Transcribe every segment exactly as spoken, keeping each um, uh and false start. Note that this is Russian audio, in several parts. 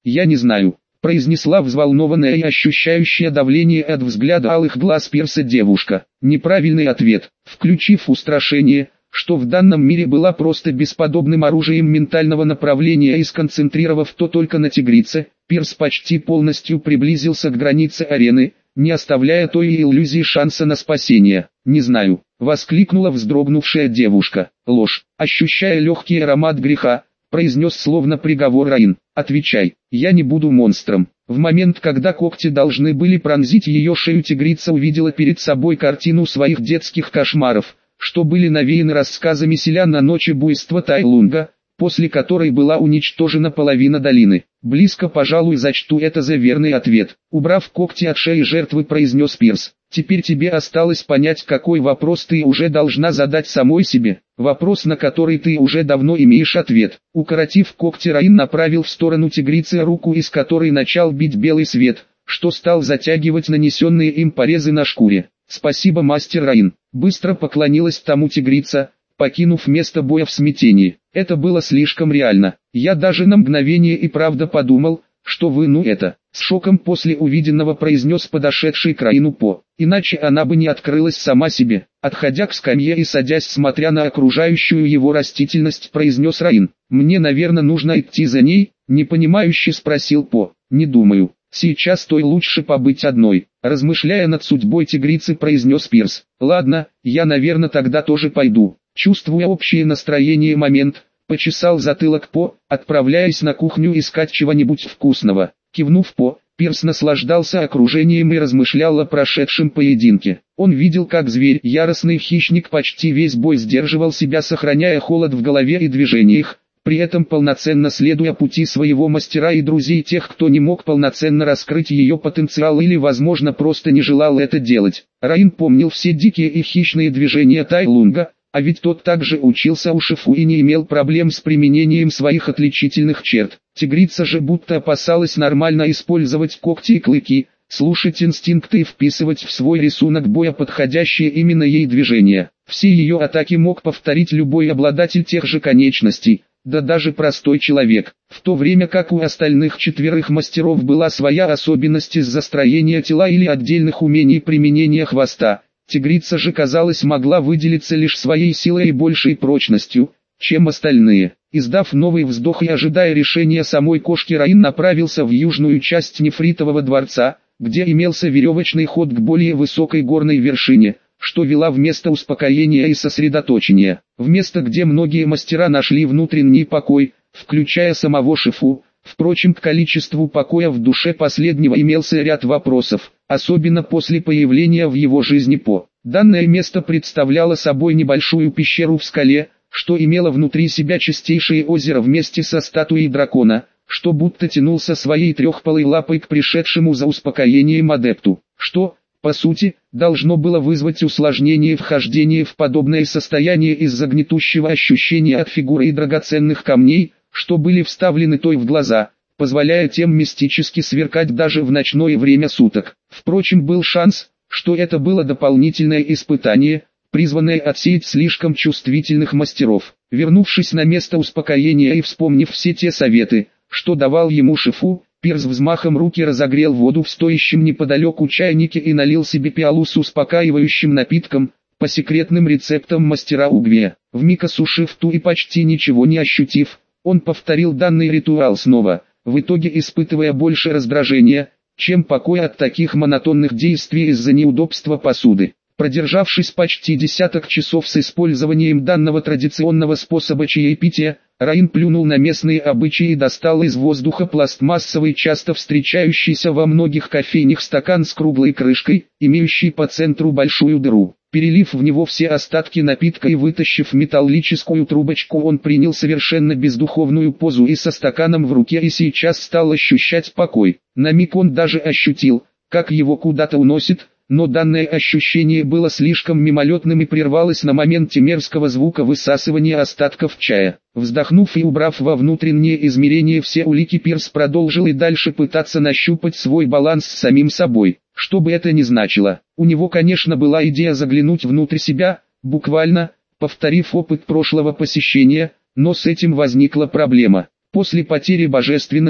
Я не знаю, произнесла взволнованная и ощущающая давление от взгляда алых глаз Пирса девушка. Неправильный ответ. Включив устрашение, что в данном мире была просто бесподобным оружием ментального направления и сконцентрировав то только на тигрице, Пирс почти полностью приблизился к границе арены, не оставляя той иллюзии шанса на спасение. «Не знаю», — воскликнула вздрогнувшая девушка. «Ложь». Ощущая легкий аромат греха, произнес словно приговор Раин. «Отвечай, я не буду монстром». В момент, когда когти должны были пронзить ее шею, тигрица увидела перед собой картину своих детских кошмаров, что были навеяны рассказами селян о ночи буйства Тайлунга, после которой была уничтожена половина долины. «Близко, пожалуй, зачту это за верный ответ», — убрав когти от шеи жертвы, произнес Пирс. «Теперь тебе осталось понять, какой вопрос ты уже должна задать самой себе, вопрос, на который ты уже давно имеешь ответ». Укоротив когти, Раин направил в сторону тигрицы руку, из которой начал бить белый свет, что стал затягивать нанесенные им порезы на шкуре. «Спасибо, мастер Раин», — быстро поклонилась тому тигрица, покинув место боя в смятении. «Это было слишком реально. Я даже на мгновение и правда подумал, что вы ну это», — с шоком после увиденного произнес подошедший к Раину По. «Иначе она бы не открылась сама себе». Отходя к скамье и садясь, смотря на окружающую его растительность, произнес Раин. «Мне, наверное, нужно идти за ней?» — непонимающе спросил По. «Не думаю. Сейчас той лучше побыть одной», — размышляя над судьбой тигрицы, произнес Пирс. «Ладно, я, наверное, тогда тоже пойду». Чувствуя общее настроение момент, почесал затылок По, отправляясь на кухню искать чего-нибудь вкусного. Кивнув По, Пирс наслаждался окружением и размышлял о прошедшем поединке. Он видел, как зверь, яростный хищник, почти весь бой сдерживал себя, сохраняя холод в голове и движениях, при этом полноценно следуя пути своего мастера и друзей, тех, кто не мог полноценно раскрыть ее потенциал или, возможно, просто не желал это делать. Раин помнил все дикие и хищные движения Тайлунга, а ведь тот также учился у Шифу и не имел проблем с применением своих отличительных черт. Тигрица же будто опасалась нормально использовать когти и клыки, слушать инстинкты и вписывать в свой рисунок боя подходящие именно ей движения. Все ее атаки мог повторить любой обладатель тех же конечностей, да даже простой человек, в то время как у остальных четверых мастеров была своя особенность из-за строения тела или отдельных умений применения хвоста. Тигрица же, казалось, могла выделиться лишь своей силой и большей прочностью, чем остальные. Издав новый вздох и ожидая решения самой кошки, Раин направился в южную часть нефритового дворца, где имелся веревочный ход к более высокой горной вершине, что вела в место успокоения и сосредоточения, в место, где многие мастера нашли внутренний покой, включая самого Шифу. Впрочем, к количеству покоя в душе последнего имелся ряд вопросов, особенно после появления в его жизни По. Данное место представляло собой небольшую пещеру в скале, что имело внутри себя чистейшее озеро вместе со статуей дракона, что будто тянулся своей трехпалой лапой к пришедшему за успокоением адепту, что, по сути, должно было вызвать усложнение вхождения в подобное состояние из-за гнетущего ощущения от фигуры и драгоценных камней, что были вставлены той в глаза, позволяя тем мистически сверкать даже в ночное время суток. Впрочем, был шанс, что это было дополнительное испытание, призванное отсеять слишком чувствительных мастеров. Вернувшись на место успокоения и вспомнив все те советы, что давал ему Шифу, Пирс взмахом руки разогрел воду в стоящем неподалеку чайнике и налил себе пиалу с успокаивающим напитком, по секретным рецептам мастера Угвея. Вмиг осушив ту и почти ничего не ощутив, он повторил данный ритуал снова, в итоге испытывая больше раздражения, чем покоя от таких монотонных действий из-за неудобства посуды. Продержавшись почти десяток часов с использованием данного традиционного способа чаепития, Раин плюнул на местные обычаи и достал из воздуха пластмассовый, часто встречающийся во многих кофейнях стакан с круглой крышкой, имеющий по центру большую дыру. Перелив в него все остатки напитка и вытащив металлическую трубочку, он принял совершенно бездуховную позу и со стаканом в руке и сейчас стал ощущать покой. На миг он даже ощутил, как его куда-то уносит, но данное ощущение было слишком мимолетным и прервалось на моменте мерзкого звука высасывания остатков чая. Вздохнув и убрав во внутреннее измерение все улики, Пирс продолжил и дальше пытаться нащупать свой баланс с самим собой. Что бы это ни значило, у него, конечно, была идея заглянуть внутрь себя, буквально, повторив опыт прошлого посещения, но с этим возникла проблема. После потери божественности,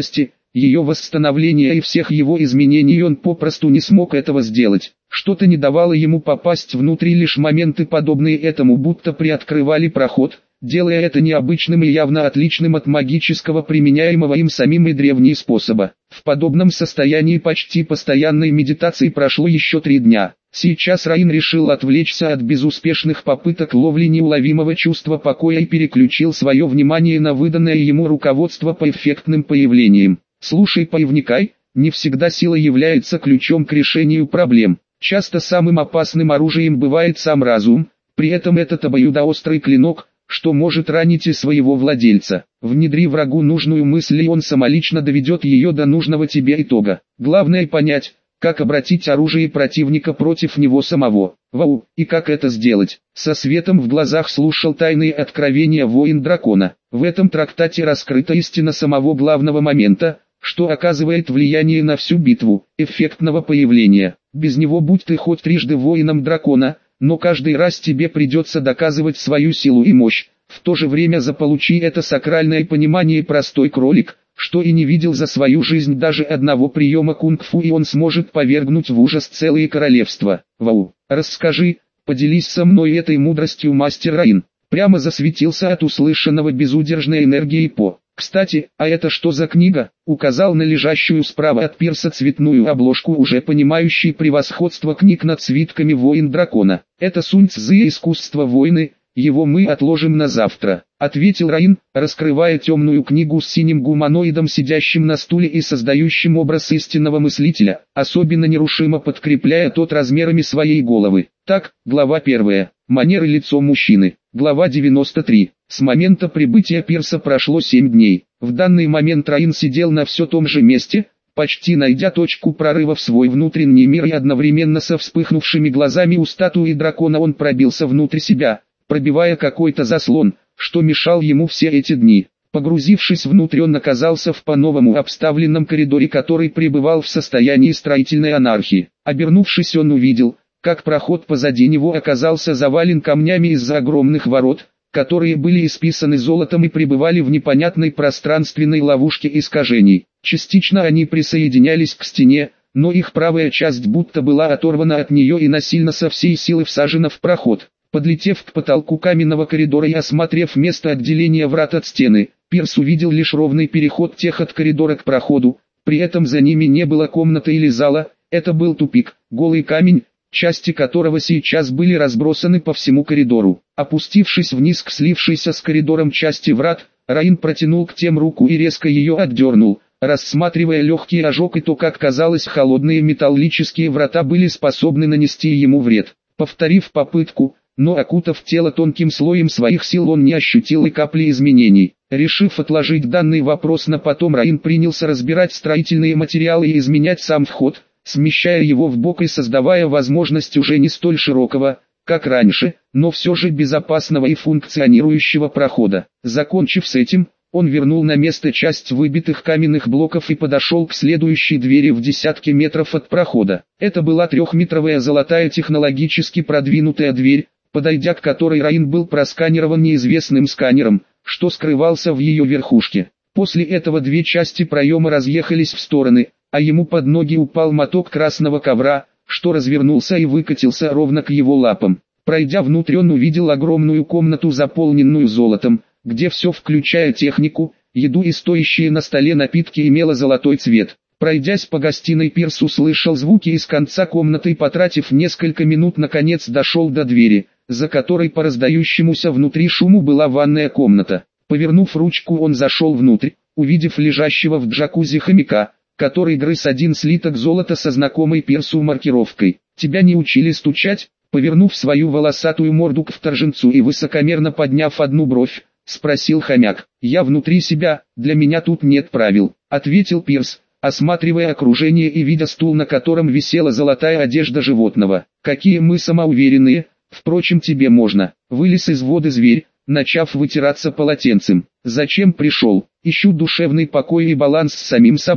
ее восстановления и всех его изменений он попросту не смог этого сделать. Что-то не давало ему попасть внутрь, лишь моменты, подобные этому, будто приоткрывали проход, делая это необычным и явно отличным от магического, применяемого им самим и древние способа. В подобном состоянии почти постоянной медитации прошло еще три дня. Сейчас Раин решил отвлечься от безуспешных попыток ловли неуловимого чувства покоя и переключил свое внимание на выданное ему руководство по эффектным появлениям. «Слушай, появникай, не всегда сила является ключом к решению проблем. Часто самым опасным оружием бывает сам разум, при этом этот обоюдоострый клинок, что может ранить и своего владельца. Внедри врагу нужную мысль, и он самолично доведет ее до нужного тебе итога. Главное понять, как обратить оружие противника против него самого. Вау, и как это сделать?» Со светом в глазах слушал тайные откровения воин дракона. В этом трактате раскрыта истина самого главного момента, что оказывает влияние на всю битву, эффектного появления. Без него будь ты хоть трижды воином дракона, но каждый раз тебе придется доказывать свою силу и мощь. В то же время заполучи это сакральное понимание простой кролик, что и не видел за свою жизнь даже одного приема кунг-фу, и он сможет повергнуть в ужас целые королевства. Вау, расскажи, поделись со мной этой мудростью, мастер Раин. Прямо засветился от услышанного безудержной энергии По. «Кстати, а это что за книга?» Указал на лежащую справа от пирса цветную обложку, уже понимающий превосходство книг над свитками воин дракона. «Это Сунь Цзы, искусство войны, его мы отложим на завтра», — ответил Раин, раскрывая темную книгу с синим гуманоидом, сидящим на стуле и создающим образ истинного мыслителя, особенно нерушимо подкрепляя тот размерами своей головы. Так, глава первая. Манеры лицо мужчины. Глава девяносто три. С момента прибытия пирса прошло семь дней. В данный момент Раин сидел на все том же месте, почти найдя точку прорыва в свой внутренний мир, и одновременно со вспыхнувшими глазами у статуи дракона он пробился внутрь себя, пробивая какой-то заслон, что мешал ему все эти дни. Погрузившись внутрь, он оказался в по-новому обставленном коридоре, который пребывал в состоянии строительной анархии. Обернувшись, он увидел, как проход позади него оказался завален камнями из-за огромных ворот, которые были исписаны золотом и пребывали в непонятной пространственной ловушке искажений. Частично они присоединялись к стене, но их правая часть будто была оторвана от нее и насильно со всей силы всажена в проход. Подлетев к потолку каменного коридора и осмотрев место отделения врат от стены, Пирс увидел лишь ровный переход тех от коридора к проходу, при этом за ними не было комнаты или зала, это был тупик, голый камень, части которого сейчас были разбросаны по всему коридору. Опустившись вниз к слившейся с коридором части врат, Раин протянул к тем руку и резко ее отдернул, рассматривая легкий ожог и то, как казалось, холодные металлические врата были способны нанести ему вред. Повторив попытку, но окутав тело тонким слоем своих сил, он не ощутил и капли изменений. Решив отложить данный вопрос на потом, Раин принялся разбирать строительные материалы и изменять сам вход, смещая его вбок и создавая возможность уже не столь широкого, как раньше, но все же безопасного и функционирующего прохода. Закончив с этим, он вернул на место часть выбитых каменных блоков и подошел к следующей двери в десятки метров от прохода. Это была трехметровая золотая технологически продвинутая дверь, подойдя к которой Раин был просканирован неизвестным сканером, что скрывался в ее верхушке. После этого две части проема разъехались в стороны, а ему под ноги упал моток красного ковра, что развернулся и выкатился ровно к его лапам. Пройдя внутрь, он увидел огромную комнату, заполненную золотом, где все, включая технику, еду и стоящие на столе напитки, имело золотой цвет. Пройдясь по гостиной, Пирс услышал звуки из конца комнаты и, потратив несколько минут, наконец дошел до двери, за которой по раздающемуся внутри шуму была ванная комната. Повернув ручку, он зашел внутрь, увидев лежащего в джакузи хомяка, который грыз один слиток золота со знакомой Пирсу маркировкой. «Тебя не учили стучать?» Повернув свою волосатую морду к вторженцу и высокомерно подняв одну бровь, спросил хомяк. «Я внутри себя, для меня тут нет правил», — ответил Пирс, осматривая окружение и видя стул, на котором висела золотая одежда животного. «Какие мы самоуверенные, впрочем, тебе можно». Вылез из воды зверь, начав вытираться полотенцем. «Зачем пришел? Ищу душевный покой и баланс с самим собой».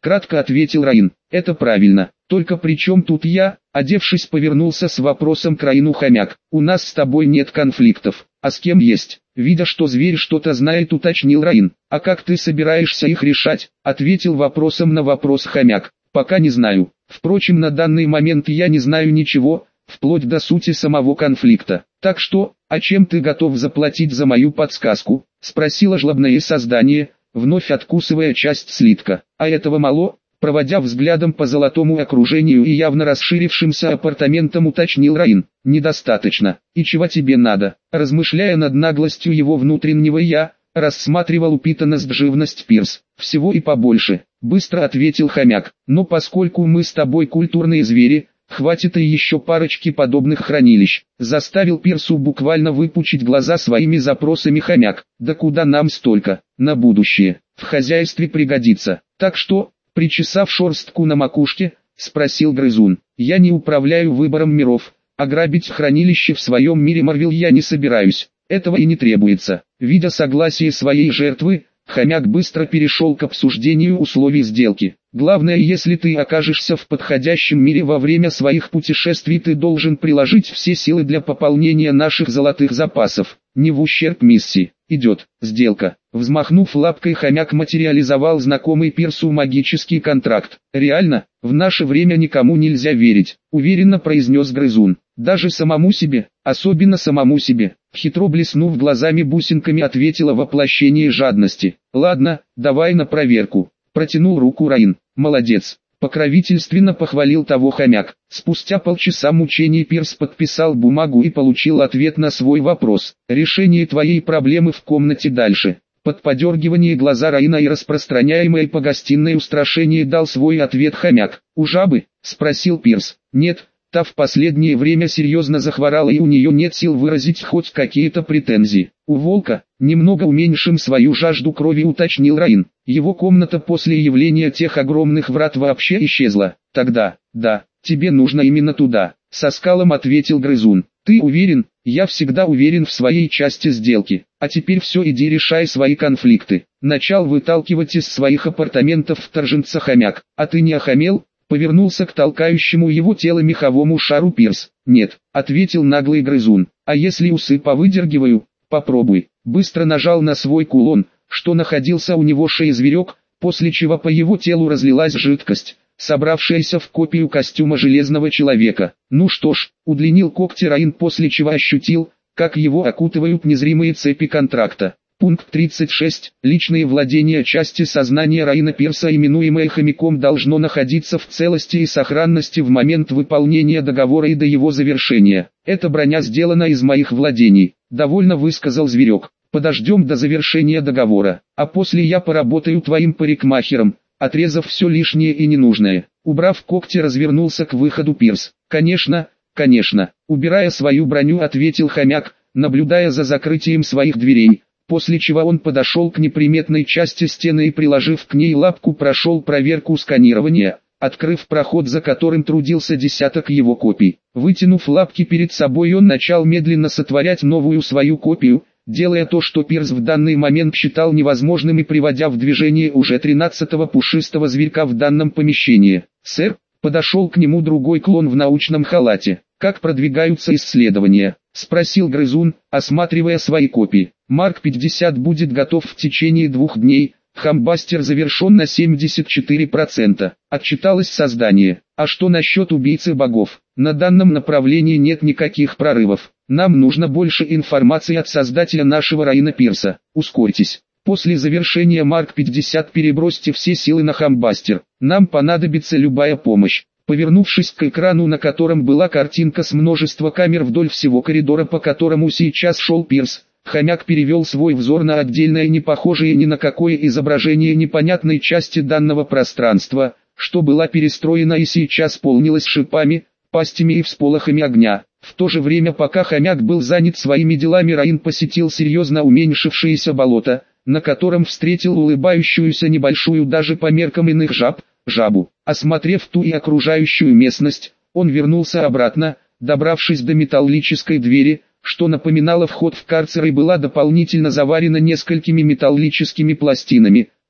кратко ответил Раин. Это правильно. Только при чем тут я? Одевшись, повернулся с вопросом к Раину хомяк. У нас с тобой нет конфликтов. А с кем есть? Видя, что зверь что-то знает, уточнил Раин. А как ты собираешься их решать? Ответил вопросом на вопрос хомяк. Пока не знаю. Впрочем, на данный момент я не знаю ничего, вплоть до сути самого конфликта. Так что, а чем ты готов заплатить за мою подсказку? Спросило жлобное создание, вновь откусывая часть слитка. А этого мало? Проводя взглядом по золотому окружению и явно расширившимся апартаментам, уточнил Раин. Недостаточно. И чего тебе надо? Размышляя над наглостью его внутреннего я, рассматривал упитанность живность Пирс. Всего и побольше, быстро ответил хомяк. Но поскольку мы с тобой культурные звери, хватит и еще парочки подобных хранилищ. Заставил Пирсу буквально выпучить глаза своими запросами хомяк. Да куда нам столько? На будущее. В хозяйстве пригодится. Так что, причесав шерстку на макушке, спросил грызун. Я не управляю выбором миров, а грабить хранилище в своем мире Марвел я не собираюсь. Этого и не требуется. Видя согласие своей жертвы, хомяк быстро перешел к обсуждению условий сделки. Главное, если ты окажешься в подходящем мире во время своих путешествий, ты должен приложить все силы для пополнения наших золотых запасов. Не в ущерб миссии. Идет сделка. Взмахнув лапкой, хомяк материализовал знакомый Пирсу магический контракт. Реально, в наше время никому нельзя верить, уверенно произнес грызун. Даже самому себе, особенно самому себе. Хитро блеснув глазами бусинками, ответила воплощение жадности. Ладно, давай на проверку. Протянул руку Раин. Молодец. Покровительственно похвалил того хомяк. Спустя полчаса мучений Пирс подписал бумагу и получил ответ на свой вопрос. Решение твоей проблемы в комнате дальше. Под подергивание глаза Раина и распространяемое по гостиной устрашение дал свой ответ хомяк. «У жабы?» – спросил Пирс. «Нет, та в последнее время серьезно захворала и у нее нет сил выразить хоть какие-то претензии. У волка?» – немного уменьшим свою жажду крови, уточнил Раин. Его комната после явления тех огромных врат вообще исчезла. Тогда, да, тебе нужно именно туда, со скалом ответил грызун. Ты уверен? Я всегда уверен в своей части сделки. А теперь все, иди решай свои конфликты. Начал выталкивать из своих апартаментов вторженца хомяк. А ты не охамел? Повернулся к толкающему его тело меховому шару Пирс. Нет, ответил наглый грызун. А если усы повыдергиваю? Попробуй. Быстро нажал на свой кулон, что находился у него шеи зверек, после чего по его телу разлилась жидкость, собравшаяся в копию костюма железного человека. Ну что ж, удлинил когти Раин, после чего ощутил, как его окутывают незримые цепи контракта. Пункт тридцать шесть. Личные владения части сознания Раина Пирса, именуемое хомяком, должно находиться в целости и сохранности в момент выполнения договора и до его завершения. Эта броня сделана из моих владений, довольно высказал зверек. Подождем до завершения договора, а после я поработаю твоим парикмахером, отрезав все лишнее и ненужное. Убрав когти, развернулся к выходу Пирс. Конечно, конечно, убирая свою броню, ответил хомяк, наблюдая за закрытием своих дверей, после чего он подошел к неприметной части стены и, приложив к ней лапку, прошел проверку сканирования, открыв проход, за которым трудился десяток его копий. Вытянув лапки перед собой, он начал медленно сотворять новую свою копию, делая то, что Пирс в данный момент считал невозможным, и приводя в движение уже тринадцатого пушистого зверька в данном помещении. «Сэр», подошел к нему другой клон в научном халате. «Как продвигаются исследования?» – спросил грызун, осматривая свои копии. «Марк пятьдесят будет готов в течение двух дней, Хамбастер завершен на семьдесят четыре процента», – отчиталось создание. «А что насчет убийцы богов? На данном направлении нет никаких прорывов. Нам нужно больше информации от создателя нашего Раина Пирса. Ускорьтесь. После завершения Марк пятьдесят перебросьте все силы на Хамбастер. Нам понадобится любая помощь». Повернувшись к экрану, на котором была картинка с множества камер вдоль всего коридора, по которому сейчас шел Пирс, хомяк перевел свой взор на отдельное, не похожее ни на какое изображение непонятной части данного пространства, что была перестроена и сейчас полнилась шипами, пастями и всполохами огня. В то же время, пока хомяк был занят своими делами, Раин посетил серьезно уменьшившееся болото, на котором встретил улыбающуюся небольшую даже по меркам иных жаб, жабу. Осмотрев ту и окружающую местность, он вернулся обратно, добравшись до металлической двери, что напоминало вход в карцер и была дополнительно заварена несколькими металлическими пластинами,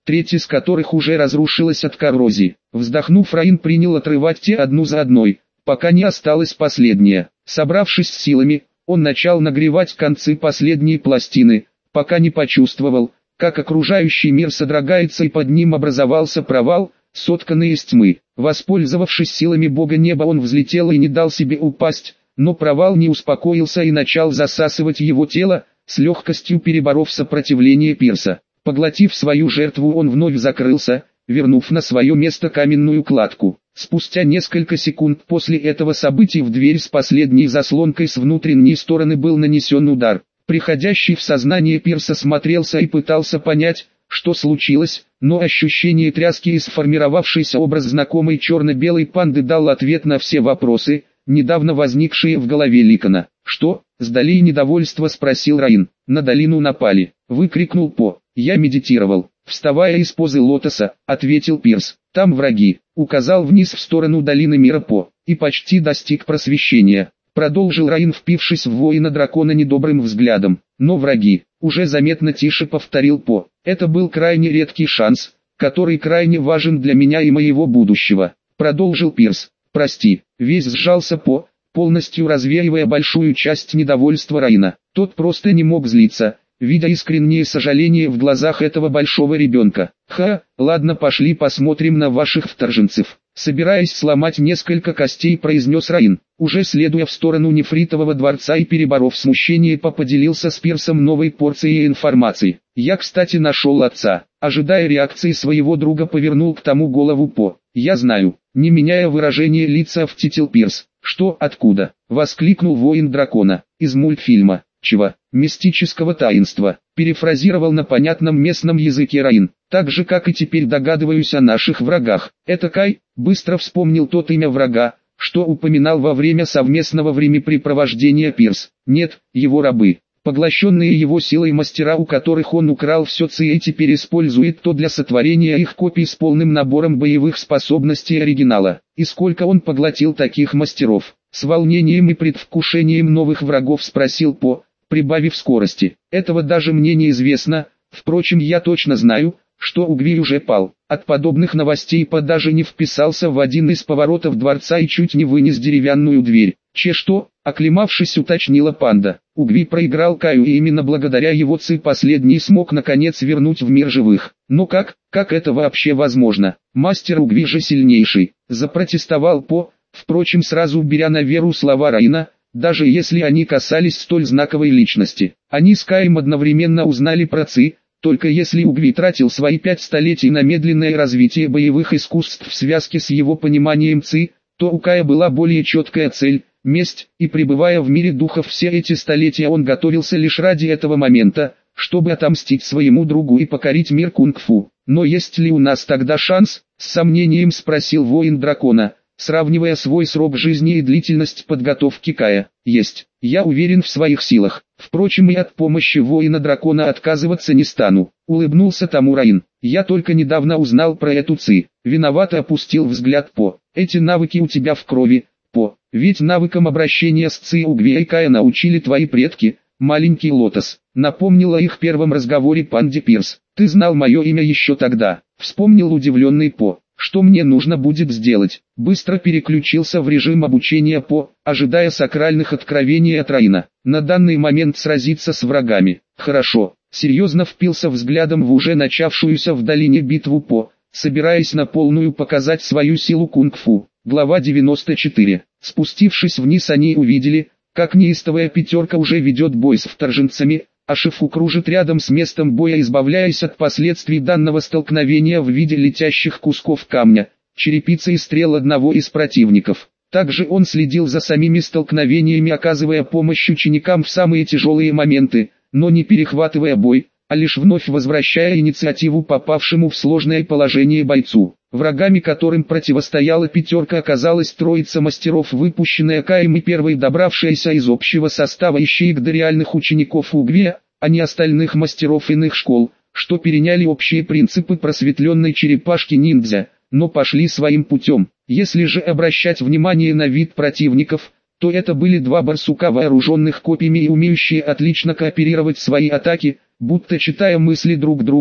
треть из которых уже разрушилась от коррозии. Вздохнув, Раин принял отрывать те одну за одной, пока не осталась последняя. Собравшись с силами, он начал нагревать концы последней пластины, пока не почувствовал, как окружающий мир содрогается и под ним образовался провал, сотканный из тьмы. Воспользовавшись силами бога неба, он взлетел и не дал себе упасть, но провал не успокоился и начал засасывать его тело, с легкостью переборов сопротивление Пирса. Поглотив свою жертву, он вновь закрылся, вернув на свое место каменную кладку. Спустя несколько секунд после этого события в дверь с последней заслонкой с внутренней стороны был нанесен удар. Приходящий в сознание Пирса смотрелся и пытался понять, что случилось, но ощущение тряски и сформировавшийся образ знакомой черно-белой панды дал ответ на все вопросы, недавно возникшие в голове Ликона. «Что?» — с долей недовольства спросил Раин. «На долину напали», — выкрикнул По. «Я медитировал». «Вставая из позы лотоса», — ответил Пирс. «Там враги», — указал вниз в сторону долины мира По, и почти достиг просвещения. Продолжил Раин, впившись в воина-дракона недобрым взглядом. «Но враги», — уже заметно тише повторил По. «Это был крайне редкий шанс, который крайне важен для меня и моего будущего», — продолжил Пирс. «Прости», — весь сжался По, полностью развеивая большую часть недовольства Раина. Тот просто не мог злиться, видя искреннее сожаление в глазах этого большого ребенка. «Ха, ладно, пошли посмотрим на ваших вторженцев», — собираясь сломать несколько костей, произнес Раин. Уже следуя в сторону нефритового дворца и переборов смущение, поделился с Пирсом новой порцией информации. «Я, кстати, нашел отца», — ожидая реакции своего друга, повернул к тому голову По. «Я знаю», — не меняя выражения лица, втитил Пирс. «Что, откуда?» — воскликнул воин дракона. «Из мультфильма. Чего? Мистического таинства», — перефразировал на понятном местном языке Раин. «Так же, как и теперь догадываюсь о наших врагах. Это Кай?» — быстро вспомнил тот имя врага, что упоминал во время совместного времяпрепровождения Пирс. «Нет, его рабы, поглощенные его силой мастера, у которых он украл все ци и теперь использует то для сотворения их копий с полным набором боевых способностей оригинала. И сколько он поглотил таких мастеров?» С волнением и предвкушением новых врагов спросил По, прибавив скорости. «Этого даже мне неизвестно, впрочем, я точно знаю, что Угви уже пал». От подобных новостей По даже не вписался в один из поворотов дворца и чуть не вынес деревянную дверь. «Че что?» — оклемавшись, уточнила панда. «Угви проиграл Каю, и именно благодаря его ци последний смог наконец вернуть в мир живых». «Но как? Как это вообще возможно? Мастер Угви же сильнейший», — запротестовал По, впрочем сразу беря на веру слова Раина, даже если они касались столь знаковой личности. Они с Каем одновременно узнали про ци, только если Угви тратил свои пять столетий на медленное развитие боевых искусств в связке с его пониманием ци, то у Кая была более четкая цель – месть, и пребывая в мире духов все эти столетия, он готовился лишь ради этого момента, чтобы отомстить своему другу и покорить мир кунг-фу. «Но есть ли у нас тогда шанс?» – с сомнением спросил воин дракона, сравнивая свой срок жизни и длительность подготовки Кая. «Есть. Я уверен в своих силах. Впрочем, и от помощи воина дракона отказываться не стану», — улыбнулся тому Раин. «Я только недавно узнал про эту ци». Виновато опустил взгляд По. «Эти навыки у тебя в крови, По. Ведь навыкам обращения с ци Угви и Кая научили твои предки, маленький лотос». Напомнила их первом разговоре панде Пирс. «Ты знал мое имя еще тогда», — вспомнил удивленный По. «Что мне нужно будет сделать?» Быстро переключился в режим обучения По, ожидая сакральных откровений от Раина. «На данный момент сразиться с врагами». «Хорошо», — серьезно впился взглядом в уже начавшуюся в долине битву По, собираясь на полную показать свою силу кунг-фу. Глава девяносто четыре. Спустившись вниз, они увидели, как неистовая пятерка уже ведет бой с вторженцами, а Шифу кружит рядом с местом боя, избавляясь от последствий данного столкновения в виде летящих кусков камня, черепицы и стрел одного из противников. Также он следил за самими столкновениями, оказывая помощь ученикам в самые тяжелые моменты, но не перехватывая бой, а лишь вновь возвращая инициативу попавшему в сложное положение бойцу. Врагами, которым противостояла пятерка, оказалась троица мастеров, выпущенная Каем и первой добравшаяся из общего состава ищеек до реальных учеников Угви, а не остальных мастеров иных школ, что переняли общие принципы просветленной черепашки-ниндзя, но пошли своим путем. Если же обращать внимание на вид противников, то это были два барсука, вооруженных копьями и умеющие отлично кооперировать свои атаки, будто читая мысли друг друга,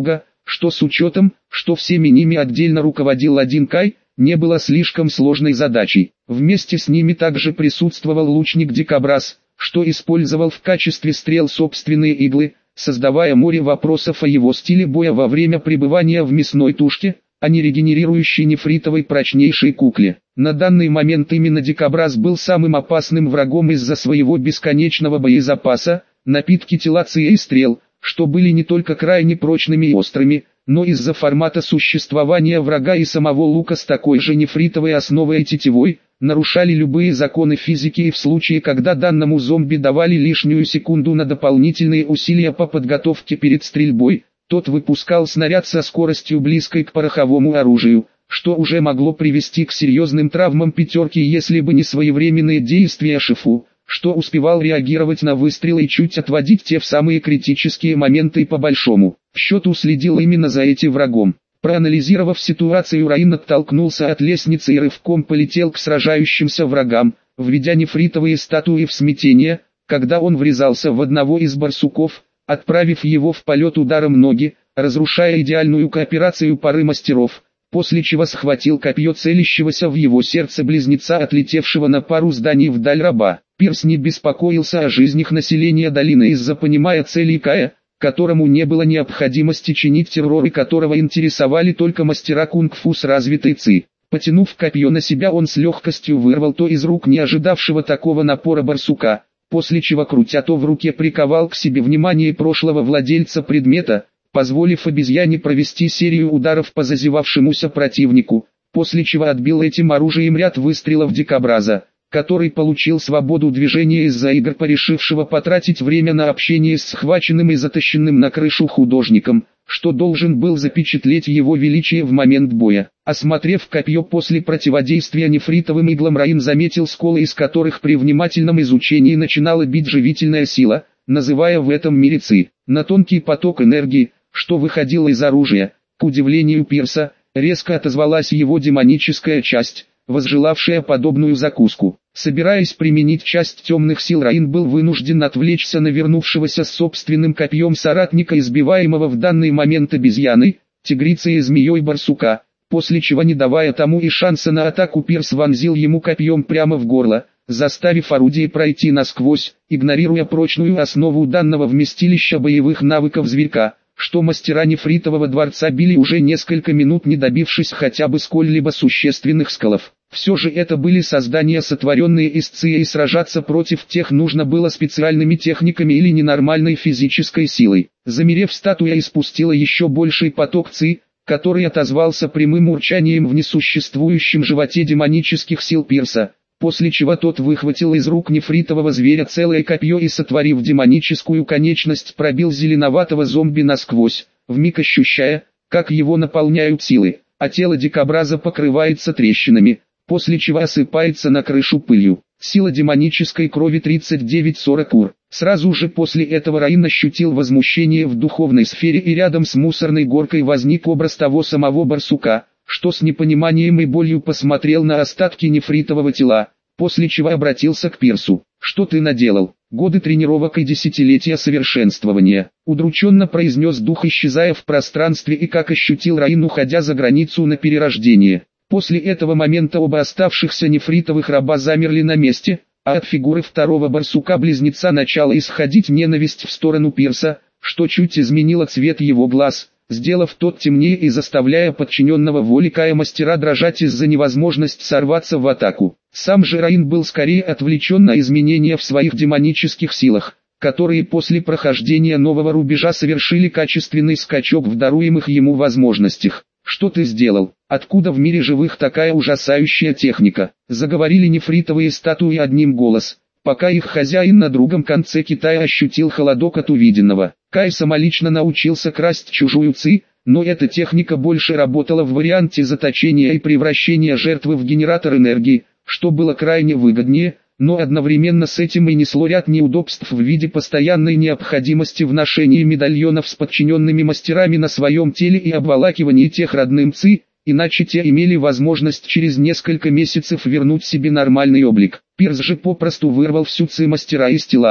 что с учетом, что всеми ними отдельно руководил один Кай, не было слишком сложной задачей. Вместе с ними также присутствовал лучник Дикобраз, что использовал в качестве стрел собственные иглы, создавая море вопросов о его стиле боя во время пребывания в мясной тушке, а не регенерирующей нефритовой прочнейшей кукле. На данный момент именно Дикобраз был самым опасным врагом из-за своего бесконечного боезапаса, напитки телации и стрел, что были не только крайне прочными и острыми, но из-за формата существования врага и самого лука с такой же нефритовой основой и тетивой, нарушали любые законы физики, и в случае, когда данному зомби давали лишнюю секунду на дополнительные усилия по подготовке перед стрельбой, тот выпускал снаряд со скоростью близкой к пороховому оружию, что уже могло привести к серьезным травмам пятерки, если бы не своевременные действия Шифу, что успевал реагировать на выстрелы и чуть отводить те в самые критические моменты, и по большому счету следил именно за этим врагом. Проанализировав ситуацию, Раин оттолкнулся от лестницы и рывком полетел к сражающимся врагам, введя нефритовые статуи в смятение, когда он врезался в одного из барсуков, отправив его в полет ударом ноги, разрушая идеальную кооперацию пары мастеров, после чего схватил копье целящегося в его сердце близнеца, отлетевшего на пару зданий вдаль раба. Пирс не беспокоился о жизнях населения долины из-за понимания целей Кая, которому не было необходимости чинить террор и которого интересовали только мастера кунг-фу с развитой ци. Потянув копье на себя, он с легкостью вырвал то из рук не ожидавшего такого напора барсука, после чего, крутя то в руке, приковал к себе внимание прошлого владельца предмета, позволив обезьяне провести серию ударов по зазевавшемуся противнику, после чего отбил этим оружием ряд выстрелов Дикобраза, который получил свободу движения из-за игр, порешившего потратить время на общение с схваченным и затащенным на крышу художником, что должен был запечатлеть его величие в момент боя. Осмотрев копье после противодействия нефритовым иглам, Раин заметил сколы, из которых при внимательном изучении начинала бить живительная сила, называя в этом мире ци. На тонкий поток энергии, что выходило из оружия, к удивлению Пирса, резко отозвалась его демоническая часть, возжелавшая подобную закуску. Собираясь применить часть темных сил, Раин был вынужден отвлечься на вернувшегося с собственным копьем соратника, избиваемого в данный момент обезьяной, тигрицей и змеей барсука, после чего, не давая тому и шанса на атаку, Пирс вонзил ему копьем прямо в горло, заставив орудие пройти насквозь, игнорируя прочную основу данного вместилища боевых навыков зверька, что мастера нефритового дворца били уже несколько минут, не добившись хотя бы сколь-либо существенных сколов. Все же это были создания, сотворенные из ци, и сражаться против тех нужно было специальными техниками или ненормальной физической силой. Замерев, статуя испустила еще больший поток ци, который отозвался прямым урчанием в несуществующем животе демонических сил Пирса, после чего тот выхватил из рук нефритового зверя целое копье и, сотворив демоническую конечность, пробил зеленоватого зомби насквозь, вмиг ощущая, как его наполняют силы, а тело Дикобраза покрывается трещинами, после чего осыпается на крышу пылью. Сила демонической крови тридцать девять сорок ур. Сразу же после этого Раин ощутил возмущение в духовной сфере, и рядом с мусорной горкой возник образ того самого барсука, что с непониманием и болью посмотрел на остатки нефритового тела, после чего обратился к Пирсу. «Что ты наделал? Годы тренировок и десятилетия совершенствования», — удрученно произнес дух, исчезая в пространстве, и как ощутил Раин, уходя за границу на перерождение. После этого момента оба оставшихся нефритовых раба замерли на месте, а от фигуры второго барсука-близнеца начала исходить ненависть в сторону Пирса, что чуть изменило цвет его глаз, сделав тот темнее и заставляя подчиненного воле Кая мастера дрожать из-за невозможности сорваться в атаку. Сам же Раин был скорее отвлечен на изменения в своих демонических силах, которые после прохождения нового рубежа совершили качественный скачок в даруемых ему возможностях. «Что ты сделал? Откуда в мире живых такая ужасающая техника?» — заговорили нефритовые статуи одним голос, пока их хозяин на другом конце Китая ощутил холодок от увиденного. Кай самолично научился красть чужую ци, но эта техника больше работала в варианте заточения и превращения жертвы в генератор энергии, что было крайне выгоднее, но одновременно с этим и несло ряд неудобств в виде постоянной необходимости в ношении медальонов с подчиненными мастерами на своем теле и обволакивании тех родным ци, иначе те имели возможность через несколько месяцев вернуть себе нормальный облик. Пирс же попросту вырвал всю ци мастера из тела,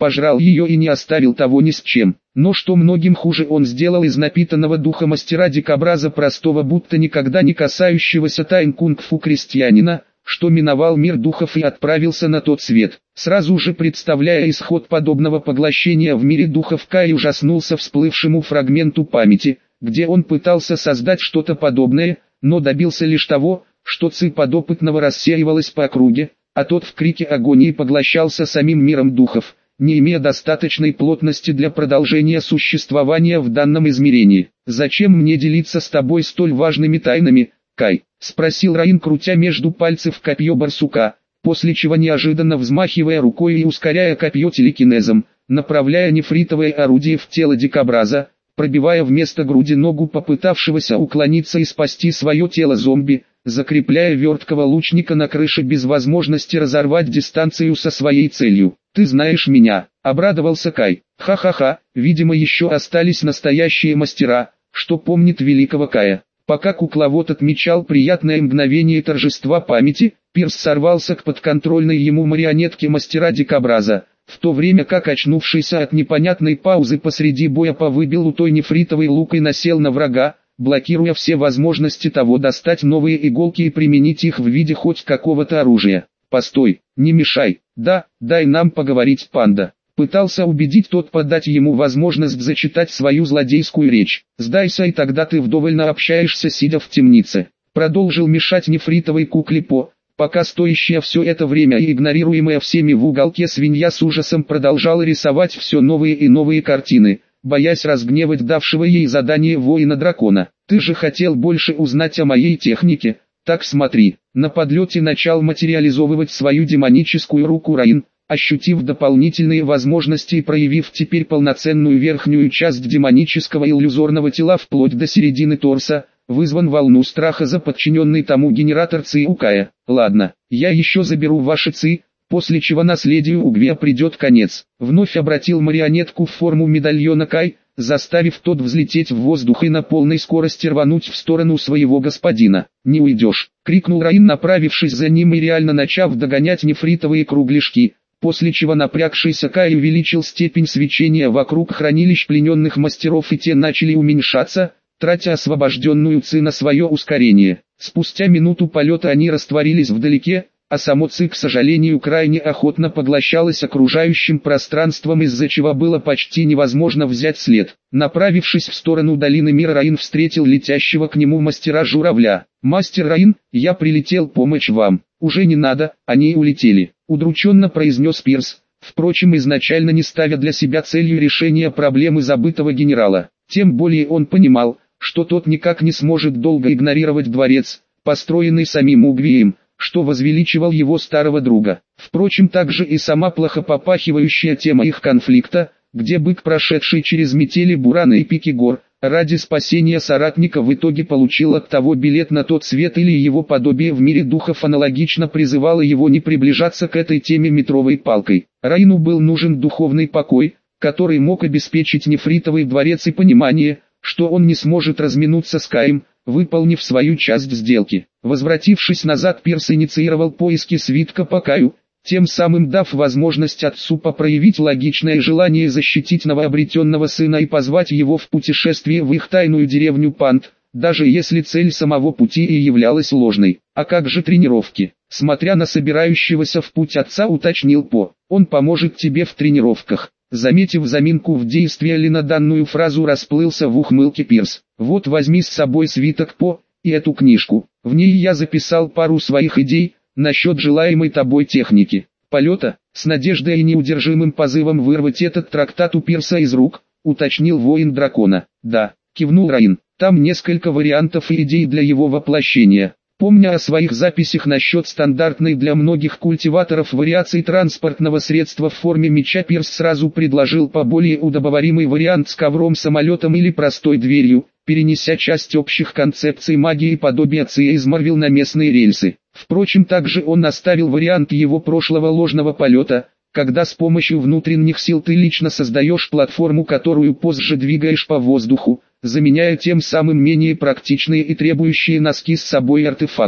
пожрал ее и не оставил того ни с чем. Но что многим хуже, он сделал из напитанного духа мастера-дикобраза простого, будто никогда не касающегося тайн кунг-фу крестьянина, что миновал мир духов и отправился на тот свет. Сразу же представляя исход подобного поглощения в мире духов, Кай ужаснулся всплывшему фрагменту памяти, где он пытался создать что-то подобное, но добился лишь того, что ци подопытного рассеивалась по округе, а тот в крике агонии поглощался самим миром духов, не имея достаточной плотности для продолжения существования в данном измерении. «Зачем мне делиться с тобой столь важными тайнами, Кай?» — спросил Раин, крутя между пальцев копье барсука, после чего, неожиданно взмахивая рукой и ускоряя копье телекинезом, направляя нефритовое орудие в тело дикобраза, пробивая вместо груди ногу попытавшегося уклониться и спасти свое тело зомби, закрепляя верткого лучника на крыше без возможности разорвать дистанцию со своей целью. «Ты знаешь меня», — обрадовался Кай. «Ха-ха-ха, видимо еще остались настоящие мастера, что помнит великого Кая». Пока кукловод отмечал приятное мгновение торжества памяти, Пирс сорвался к подконтрольной ему марионетке мастера-дикобраза, в то время как очнувшийся от непонятной паузы посреди боя повыбил у той нефритовый лук и насел на врага, блокируя все возможности того достать новые иголки и применить их в виде хоть какого-то оружия. «Постой, не мешай, да, дай нам поговорить, панда». Пытался убедить тот подать ему возможность зачитать свою злодейскую речь. «Сдайся, и тогда ты вдоволь наобщаешься, сидя в темнице». Продолжил мешать нефритовой кукле По, пока стоящая все это время и игнорируемая всеми в уголке свинья с ужасом продолжала рисовать все новые и новые картины, боясь разгневать давшего ей задание воина-дракона. «Ты же хотел больше узнать о моей технике, так смотри». На подлете начал материализовывать свою демоническую руку Раин, ощутив дополнительные возможности и проявив теперь полноценную верхнюю часть демонического иллюзорного тела вплоть до середины торса, вызван волну страха за подчиненный тому генератор ци у Кая. «Ладно, я еще заберу ваши ци, после чего наследию Угвия придет конец». Вновь обратил марионетку в форму медальона Кай, заставив тот взлететь в воздух и на полной скорости рвануть в сторону своего господина. «Не уйдешь!» — крикнул Раин, направившись за ним и реально начав догонять нефритовые кругляшки, после чего напрягшийся Кай увеличил степень свечения вокруг хранилищ плененных мастеров, и те начали уменьшаться, тратя освобожденную ци на свое ускорение. Спустя минуту полета они растворились вдалеке, а само ци, к сожалению, крайне охотно поглощалось окружающим пространством, из-за чего было почти невозможно взять след. Направившись в сторону долины мира, Раин встретил летящего к нему мастера-журавля. «Мастер Раин, я прилетел помочь вам». «Уже не надо, они улетели», — удрученно произнес Пирс, впрочем изначально не ставя для себя целью решения проблемы забытого генерала. Тем более он понимал, что тот никак не сможет долго игнорировать дворец, построенный самим Угвием, что возвеличивал его старого друга. Впрочем, также и сама плохо попахивающая тема их конфликта, где бык, прошедший через метели бурана и пики гор, ради спасения соратника в итоге получил от того билет на тот свет, или его подобие в мире духов аналогично призывало его не приближаться к этой теме метровой палкой. Раину был нужен духовный покой, который мог обеспечить нефритовый дворец, и понимание, что он не сможет разминуться с Каем, выполнив свою часть сделки. Возвратившись назад, Пирс инициировал поиски свитка по Каю, тем самым дав возможность отцу проявить логичное желание защитить новообретенного сына и позвать его в путешествие в их тайную деревню Панд, даже если цель самого пути и являлась ложной. «А как же тренировки?» Смотря на собирающегося в путь отца, уточнил По. «Он поможет тебе в тренировках». Заметив заминку в действии Ли, на данную фразу расплылся в ухмылке Пирс. «Вот возьми с собой свиток По, и эту книжку. В ней я записал пару своих идей насчет желаемой тобой техники полета». С надеждой и неудержимым позывом вырвать этот трактат у Пирса из рук, уточнил воин дракона. «Да», кивнул Раин, — «там несколько вариантов и идей для его воплощения». Помня о своих записях насчет стандартной для многих культиваторов вариаций транспортного средства в форме меча, Пирс сразу предложил поболее удобоваримый вариант с ковром, самолетом или простой дверью, перенеся часть общих концепций магии и подобия ци из Марвел на местные рельсы. Впрочем, также он оставил вариант его прошлого ложного полета, когда с помощью внутренних сил ты лично создаешь платформу, которую позже двигаешь по воздуху, заменяя тем самым менее практичные и требующие носки с собой артефакты.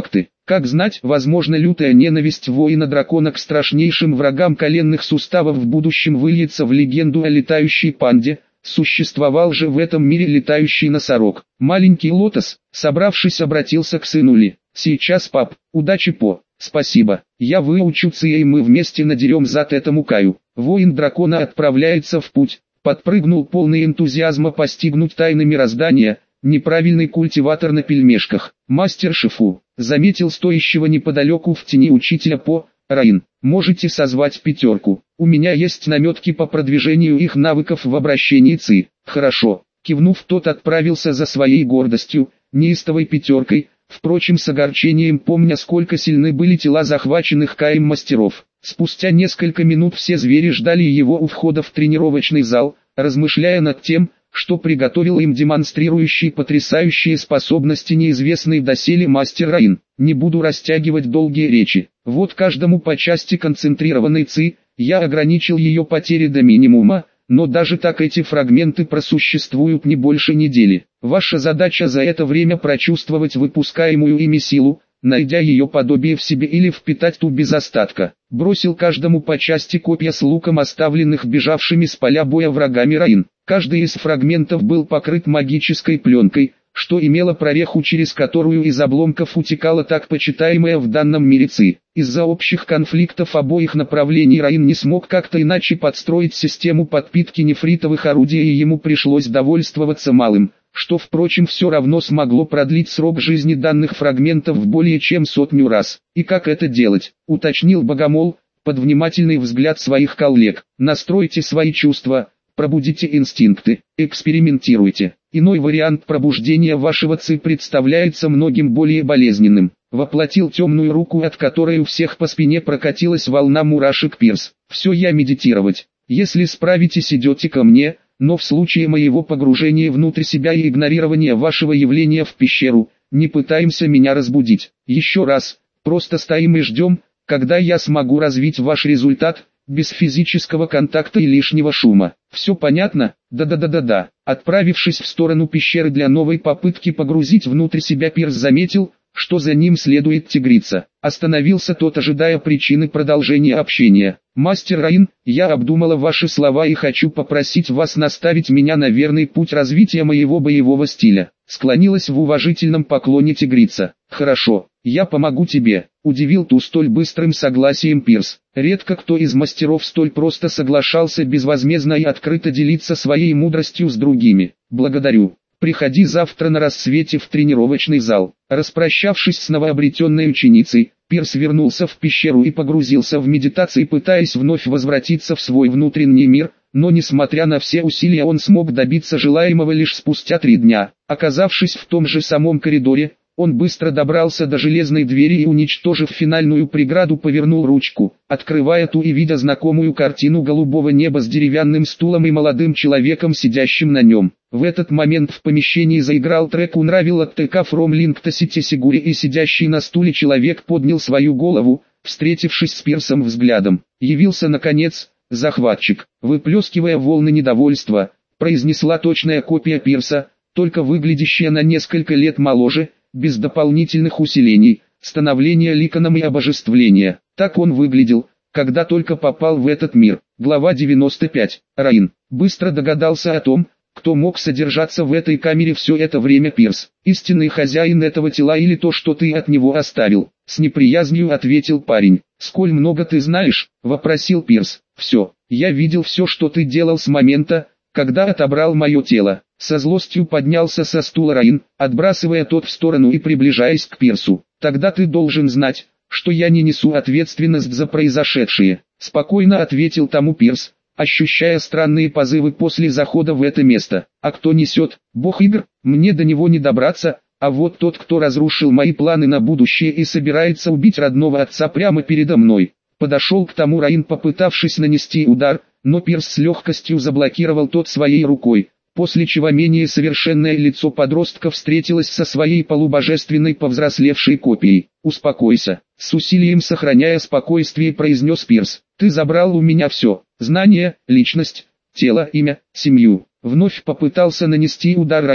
Как знать, возможно, лютая ненависть воина-дракона к страшнейшим врагам коленных суставов в будущем выльется в легенду о летающей панде. Существовал же в этом мире летающий носорог. Маленький Лотос, собравшись, обратился к сыну Ли. «Сейчас, пап, удачи по, спасибо. Я выучу Ция, и мы вместе надерем зад этому Каю». Воин дракона отправляется в путь. Подпрыгнул полный энтузиазма постигнуть тайны мироздания. Неправильный культиватор на пельмешках. Мастер Шифу заметил стоящего неподалеку в тени учителя по Раин. Можете созвать пятерку. У меня есть наметки по продвижению их навыков в обращении Ци. Хорошо. Кивнув, тот отправился за своей гордостью, неистовой пятеркой, впрочем с огорчением помня, сколько сильны были тела захваченных Каем мастеров. Спустя несколько минут все звери ждали его у входа в тренировочный зал, размышляя над тем, что приготовил им демонстрирующий потрясающие способности неизвестный доселе мастер Раин. Не буду растягивать долгие речи. Вот каждому по части концентрированной Ци, я ограничил ее потери до минимума, но даже так эти фрагменты просуществуют не больше недели. Ваша задача за это время прочувствовать выпускаемую ими силу, найдя ее подобие в себе или впитать ту без остатка. Бросил каждому по части копья с луком, оставленных бежавшими с поля боя врагами Раин. Каждый из фрагментов был покрыт магической пленкой, что имело прореху, через которую из обломков утекала так почитаемая в данном мире Ци. Из-за общих конфликтов обоих направлений Раин не смог как-то иначе подстроить систему подпитки нефритовых орудий, и ему пришлось довольствоваться малым, что, впрочем, все равно смогло продлить срок жизни данных фрагментов в более чем сотню раз. И как это делать, уточнил Богомол, под внимательный взгляд своих коллег. Настройте свои чувства, пробудите инстинкты, экспериментируйте. Иной вариант пробуждения вашего Ци представляется многим более болезненным. Воплотил темную руку, от которой у всех по спине прокатилась волна мурашек Пирс. Все, я медитировать. Если справитесь, идете ко мне, но в случае моего погружения внутрь себя и игнорирования вашего явления в пещеру, не пытаемся меня разбудить. Еще раз, просто стоим и ждем, когда я смогу развить ваш результат, без физического контакта и лишнего шума. Все понятно? Да-да-да-да-да. Отправившись в сторону пещеры для новой попытки погрузить внутрь себя, Пирс заметил, что за ним следует тигрица. Остановился тот, ожидая причины продолжения общения. «Мастер Раин, я обдумала ваши слова и хочу попросить вас наставить меня на верный путь развития моего боевого стиля». Склонилась в уважительном поклоне тигрица. «Хорошо, я помогу тебе», — удивил ту столь быстрым согласием Пирс. Редко кто из мастеров столь просто соглашался безвозмездно и открыто делиться своей мудростью с другими. «Благодарю. Приходи завтра на рассвете в тренировочный зал». Распрощавшись с новообретенной ученицей, Пирс вернулся в пещеру и погрузился в медитации, пытаясь вновь возвратиться в свой внутренний мир, но несмотря на все усилия он смог добиться желаемого лишь спустя три дня. Оказавшись в том же самом коридоре, он быстро добрался до железной двери и, уничтожив финальную преграду, повернул ручку, открывая ту и видя знакомую картину голубого неба с деревянным стулом и молодым человеком, сидящим на нем. В этот момент в помещении заиграл трек «Unravel» от тэ ка From Link to City Siguri, и сидящий на стуле человек поднял свою голову, встретившись с Пирсом взглядом. Явился наконец захватчик. Выплескивая волны недовольства, произнесла точная копия Пирса, только выглядящая на несколько лет моложе, без дополнительных усилений, становления ликаном и обожествления. Так он выглядел, когда только попал в этот мир. Глава девяносто пять. Раин быстро догадался о том, кто мог содержаться в этой камере все это время. Пирс, истинный хозяин этого тела, или то, что ты от него оставил? С неприязнью ответил парень. «Сколь много ты знаешь?» — вопросил Пирс. «Все. Я видел все, что ты делал с момента, когда отобрал мое тело». Со злостью поднялся со стула Раин, отбрасывая тот в сторону и приближаясь к Пирсу. «Тогда ты должен знать, что я не несу ответственность за произошедшее», — спокойно ответил тому Пирс, ощущая странные позывы после захода в это место. «А кто несет? Бог игр? Мне до него не добраться, а вот тот, кто разрушил мои планы на будущее и собирается убить родного отца прямо передо мной». Подошел к тому Раин, попытавшись нанести удар, но Пирс с легкостью заблокировал тот своей рукой, после чего менее совершенное лицо подростка встретилось со своей полубожественной повзрослевшей копией. «Успокойся», — с усилием сохраняя спокойствие произнес Пирс. «Ты забрал у меня все: знания, личность, тело, имя, семью». Вновь попытался нанести удар Раин,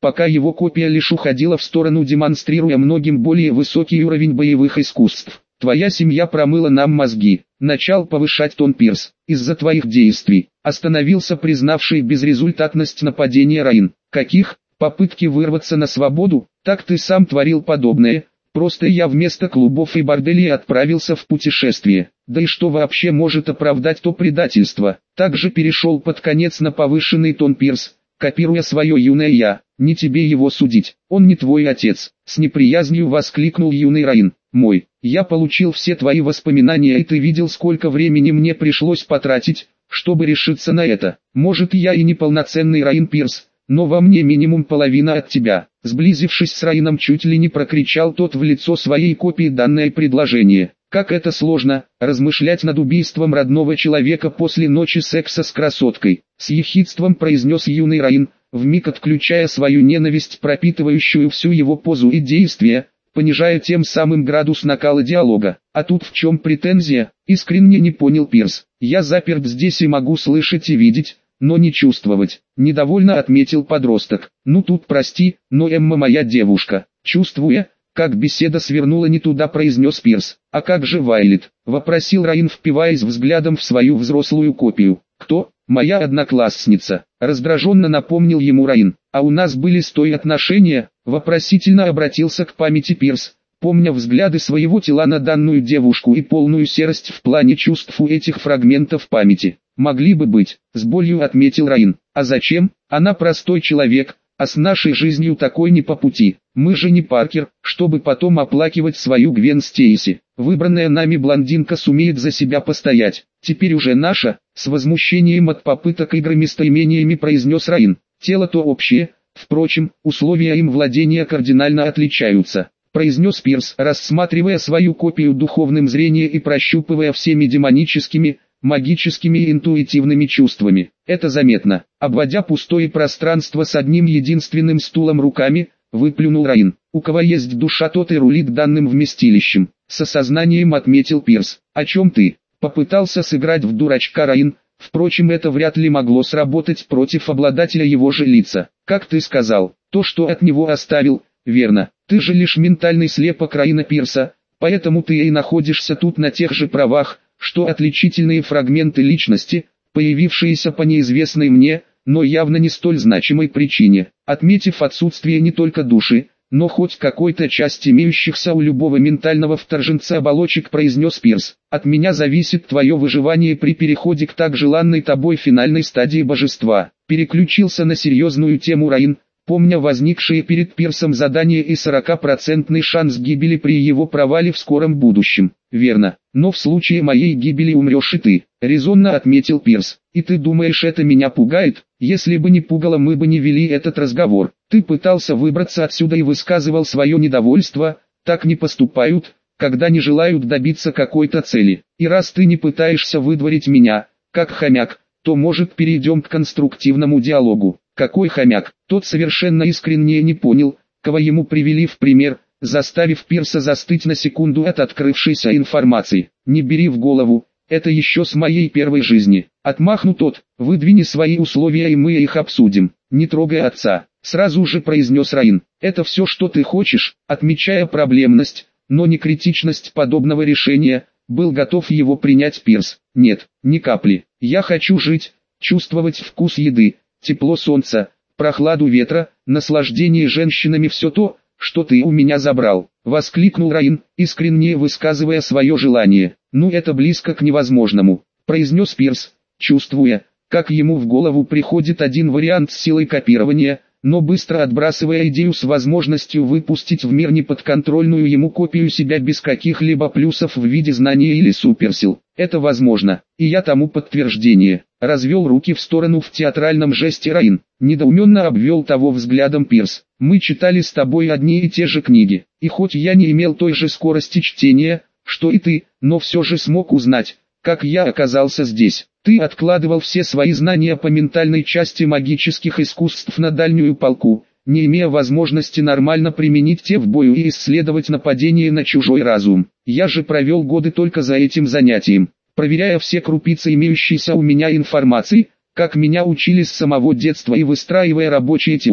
пока его копия лишь уходила в сторону, демонстрируя многим более высокий уровень боевых искусств. Твоя семья промыла нам мозги. Начал повышать тон Пирс. Из-за твоих действий остановился признавший безрезультатность нападения Раин. Каких? Попытки вырваться на свободу? Так ты сам творил подобное. Просто я вместо клубов и борделей отправился в путешествие. Да и что вообще может оправдать то предательство? Также перешел под конец на повышенный тон Пирс, копируя свое юное я. Не тебе его судить, он не твой отец. С неприязнью воскликнул юный Раин. Мой, я получил все твои воспоминания, и ты видел, сколько времени мне пришлось потратить, чтобы решиться на это. Может, я и не полноценный Раин Пирс, но во мне минимум половина от тебя. Сблизившись с Раином, чуть ли не прокричал тот в лицо своей копии данное предложение. Как это сложно, размышлять над убийством родного человека после ночи секса с красоткой. С ехидством произнес юный Раин, вмиг отключая свою ненависть, пропитывающую всю его позу и действия, понижая тем самым градус накала диалога. А тут в чем претензия? Искренне не понял Пирс. Я заперт здесь и могу слышать и видеть, но не чувствовать. Недовольно отметил подросток. Ну тут прости, но Эмма моя девушка. Чувствуя, как беседа свернула не туда, произнес Пирс. А как же Вайлет? Вопросил Раин, впиваясь взглядом в свою взрослую копию. Кто? Моя одноклассница. Раздраженно напомнил ему Раин. А у нас были с той отношения? Вопросительно обратился к памяти Пирс, помня взгляды своего тела на данную девушку и полную серость в плане чувств у этих фрагментов памяти. Могли бы быть, с болью отметил Раин. А зачем? Она простой человек, а с нашей жизнью такой не по пути. Мы же не Паркер, чтобы потом оплакивать свою Гвен Стейси. Выбранная нами блондинка сумеет за себя постоять. Теперь уже наша, с возмущением от попыток игры местоимениями произнес Раин. Тело-то общее, впрочем, условия им владения кардинально отличаются, произнес Пирс, рассматривая свою копию духовным зрением и прощупывая всеми демоническими, магическими и интуитивными чувствами. Это заметно. Обводя пустое пространство с одним единственным стулом руками, выплюнул Раин. У кого есть душа, тот и рулит данным вместилищем. С осознанием отметил Пирс. О чем ты? Попытался сыграть в дурачка Раин. Впрочем, это вряд ли могло сработать против обладателя его же лица. Как ты сказал, то, что от него оставил, верно. Ты же лишь ментальный слепок Раина Пирса, поэтому ты и находишься тут на тех же правах, что отличительные фрагменты личности, появившиеся по неизвестной мне, но явно не столь значимой причине. Отметив отсутствие не только души, но хоть какой-то части имеющихся у любого ментального вторженца оболочек, произнес Пирс. От меня зависит твое выживание при переходе к так желанной тобой финальной стадии божества. Переключился на серьезную тему Раин, помня возникшие перед Пирсом задание и сорокапроцентный шанс гибели при его провале в скором будущем. Верно, но в случае моей гибели умрешь и ты, резонно отметил Пирс. И ты думаешь, это меня пугает? Если бы не пугало, мы бы не вели этот разговор. Ты пытался выбраться отсюда и высказывал свое недовольство. Так не поступают, когда не желают добиться какой-то цели. И раз ты не пытаешься выдворить меня, как хомяк, то может перейдем к конструктивному диалогу. Какой хомяк? Тот совершенно искренне не понял, кого ему привели в пример, заставив Пирса застыть на секунду от открывшейся информации. Не бери в голову, это еще с моей первой жизни. Отмахну тот, выдвини свои условия и мы их обсудим. Не трогай отца, сразу же произнес Раин. Это все, что ты хочешь, отмечая проблемность, но не критичность подобного решения, был готов его принять Пирс. Нет, ни капли. Я хочу жить, чувствовать вкус еды, тепло солнца, прохладу ветра, наслаждение женщинами, все то, что ты у меня забрал, воскликнул Раин, искренне высказывая свое желание. Ну это близко к невозможному, произнес Пирс, чувствуя, как ему в голову приходит один вариант с силой копирования, но быстро отбрасывая идею с возможностью выпустить в мир неподконтрольную ему копию себя без каких-либо плюсов в виде знания или суперсил. Это возможно, и я тому подтверждение. Развел руки в сторону в театральном жесте Раин, недоуменно обвел того взглядом Пирс. Мы читали с тобой одни и те же книги, и хоть я не имел той же скорости чтения, что и ты, но все же смог узнать, как я оказался здесь. Ты откладывал все свои знания по ментальной части магических искусств на дальнюю полку, не имея возможности нормально применить те в бою и исследовать нападение на чужой разум. Я же провел годы только за этим занятием, проверяя все крупицы имеющейся у меня информации, как меня учили с самого детства и выстраивая рабочие теории,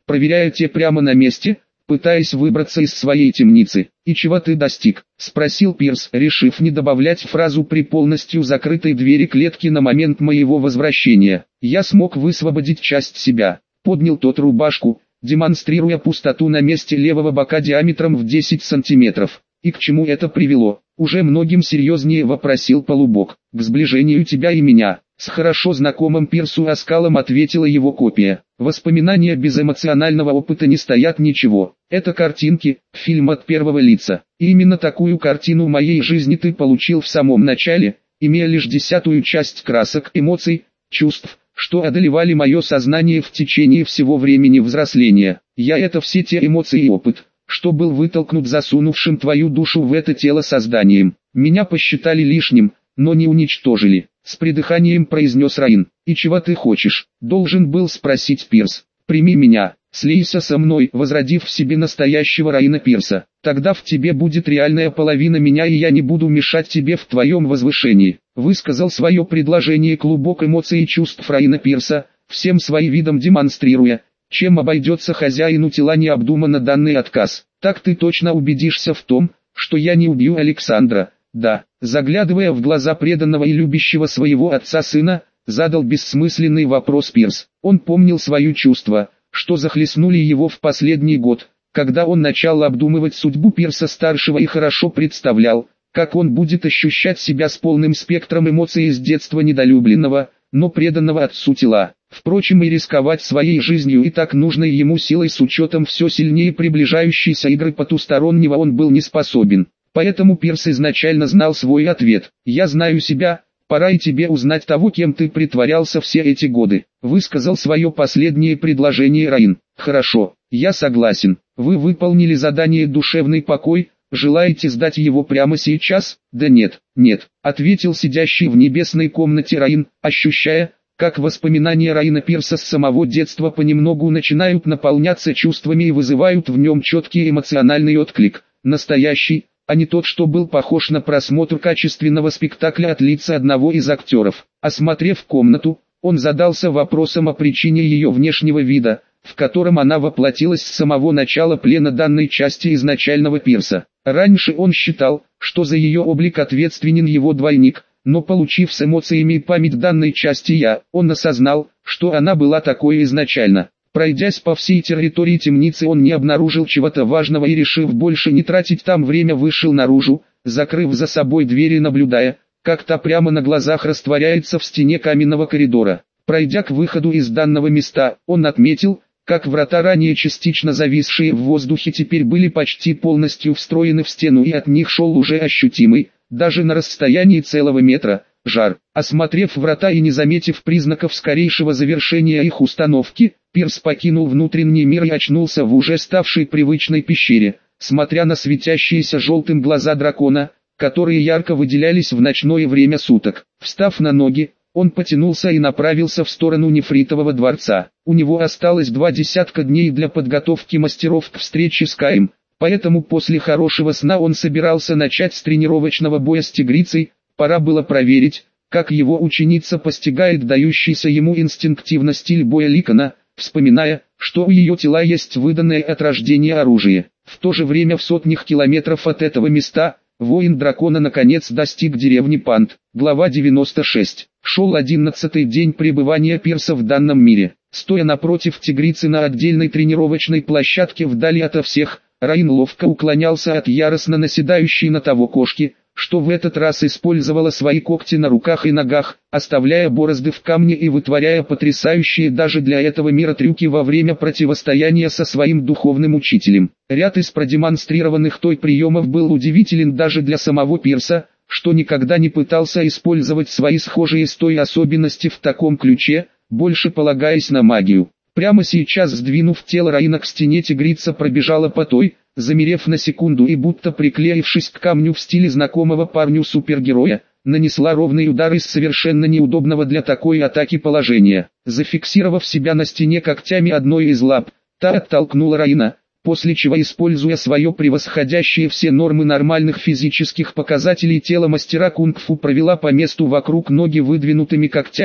проверяя те прямо на месте, пытаясь выбраться из своей темницы. «И чего ты достиг?» — спросил Пирс, решив не добавлять фразу при полностью закрытой двери клетки на момент моего возвращения. «Я смог высвободить часть себя». Поднял тот рубашку, демонстрируя пустоту на месте левого бока диаметром в десять сантиметров. «И к чему это привело?» — уже многим серьезнее вопросил полубог. «К сближению тебя и меня». С хорошо знакомым Пирсу оскалом ответила его копия. «Воспоминания без эмоционального опыта не стоят ничего. Это картинки, фильм от первого лица. И именно такую картину моей жизни ты получил в самом начале, имея лишь десятую часть красок, эмоций, чувств, что одолевали мое сознание в течение всего времени взросления. Я — это все те эмоции и опыт, что был вытолкнут засунувшим твою душу в это тело созданием. Меня посчитали лишним, но не уничтожили». С придыханием произнес Раин. «И чего ты хочешь?» — должен был спросить Пирс. «Прими меня, слейся со мной», возродив в себе настоящего Раина Пирса. «Тогда в тебе будет реальная половина меня, и я не буду мешать тебе в твоем возвышении», — высказал свое предложение клубок эмоций и чувств Раина Пирса, всем своим видом демонстрируя, чем обойдется хозяину тела необдуманно данный отказ. «Так ты точно убедишься в том, что я не убью Александра?» «Да», заглядывая в глаза преданного и любящего своего отца сына, задал бессмысленный вопрос Пирс. Он помнил свои чувства, что захлестнули его в последний год, когда он начал обдумывать судьбу Пирса-старшего и хорошо представлял, как он будет ощущать себя с полным спектром эмоций из детства недолюбленного, но преданного отцу тела. Впрочем, и рисковать своей жизнью и так нужной ему силой с учетом все сильнее приближающейся игры потустороннего он был не способен. Поэтому Пирс изначально знал свой ответ. «Я знаю себя, пора и тебе узнать того, кем ты притворялся все эти годы», высказал свое последнее предложение Раин. «Хорошо, я согласен. Вы выполнили задание «Душевный покой», желаете сдать его прямо сейчас?» «Да нет, нет», ответил сидящий в небесной комнате Раин, ощущая, как воспоминания Раина Пирса с самого детства понемногу начинают наполняться чувствами и вызывают в нем четкий эмоциональный отклик. Настоящий, а не тот, что был похож на просмотр качественного спектакля от лица одного из актеров. Осмотрев комнату, он задался вопросом о причине ее внешнего вида, в котором она воплотилась с самого начала плена данной части изначального Пирса. Раньше он считал, что за ее облик ответственен его двойник, но получив с эмоциями память данной части «я», он осознал, что она была такой изначально. Пройдясь по всей территории темницы, он не обнаружил чего-то важного и, решив больше не тратить там время, вышел наружу, закрыв за собой дверь и наблюдая, как та прямо на глазах растворяется в стене каменного коридора. Пройдя к выходу из данного места, он отметил, как врата, ранее частично зависшие в воздухе, теперь были почти полностью встроены в стену, и от них шел уже ощутимый, даже на расстоянии целого метра, жар. Осмотрев врата и не заметив признаков скорейшего завершения их установки, Пирс покинул внутренний мир и очнулся в уже ставшей привычной пещере, смотря на светящиеся желтым глаза дракона, которые ярко выделялись в ночное время суток. Встав на ноги, он потянулся и направился в сторону нефритового дворца. У него осталось два десятка дней для подготовки мастеров к встрече с Каем, поэтому после хорошего сна он собирался начать с тренировочного боя с тигрицей. Пора было проверить, как его ученица постигает дающийся ему инстинктивно стиль боя Ликана, вспоминая, что у ее тела есть выданное от рождения оружие. В то же время в сотнях километров от этого места, воин дракона наконец достиг деревни Пант. Глава девяносто шесть. Шел одиннадцатый день пребывания Пирса в данном мире. Стоя напротив тигрицы на отдельной тренировочной площадке вдали ото всех, Раин ловко уклонялся от яростно наседающей на того кошки, что в этот раз использовала свои когти на руках и ногах, оставляя борозды в камне и вытворяя потрясающие даже для этого мира трюки во время противостояния со своим духовным учителем. Ряд из продемонстрированных той приемов был удивителен даже для самого Пирса, что никогда не пытался использовать свои схожие с той особенности в таком ключе, больше полагаясь на магию. Прямо сейчас, сдвинув тело Раина к стене, тигрица пробежала по той, замерев на секунду и будто приклеившись к камню в стиле знакомого парню супергероя, нанесла ровный удар из совершенно неудобного для такой атаки положения. Зафиксировав себя на стене когтями одной из лап, та оттолкнула Раина, после чего, используя свое превосходящее все нормы нормальных физических показателей тело мастера кунг-фу, провела по месту вокруг ноги выдвинутыми когтями,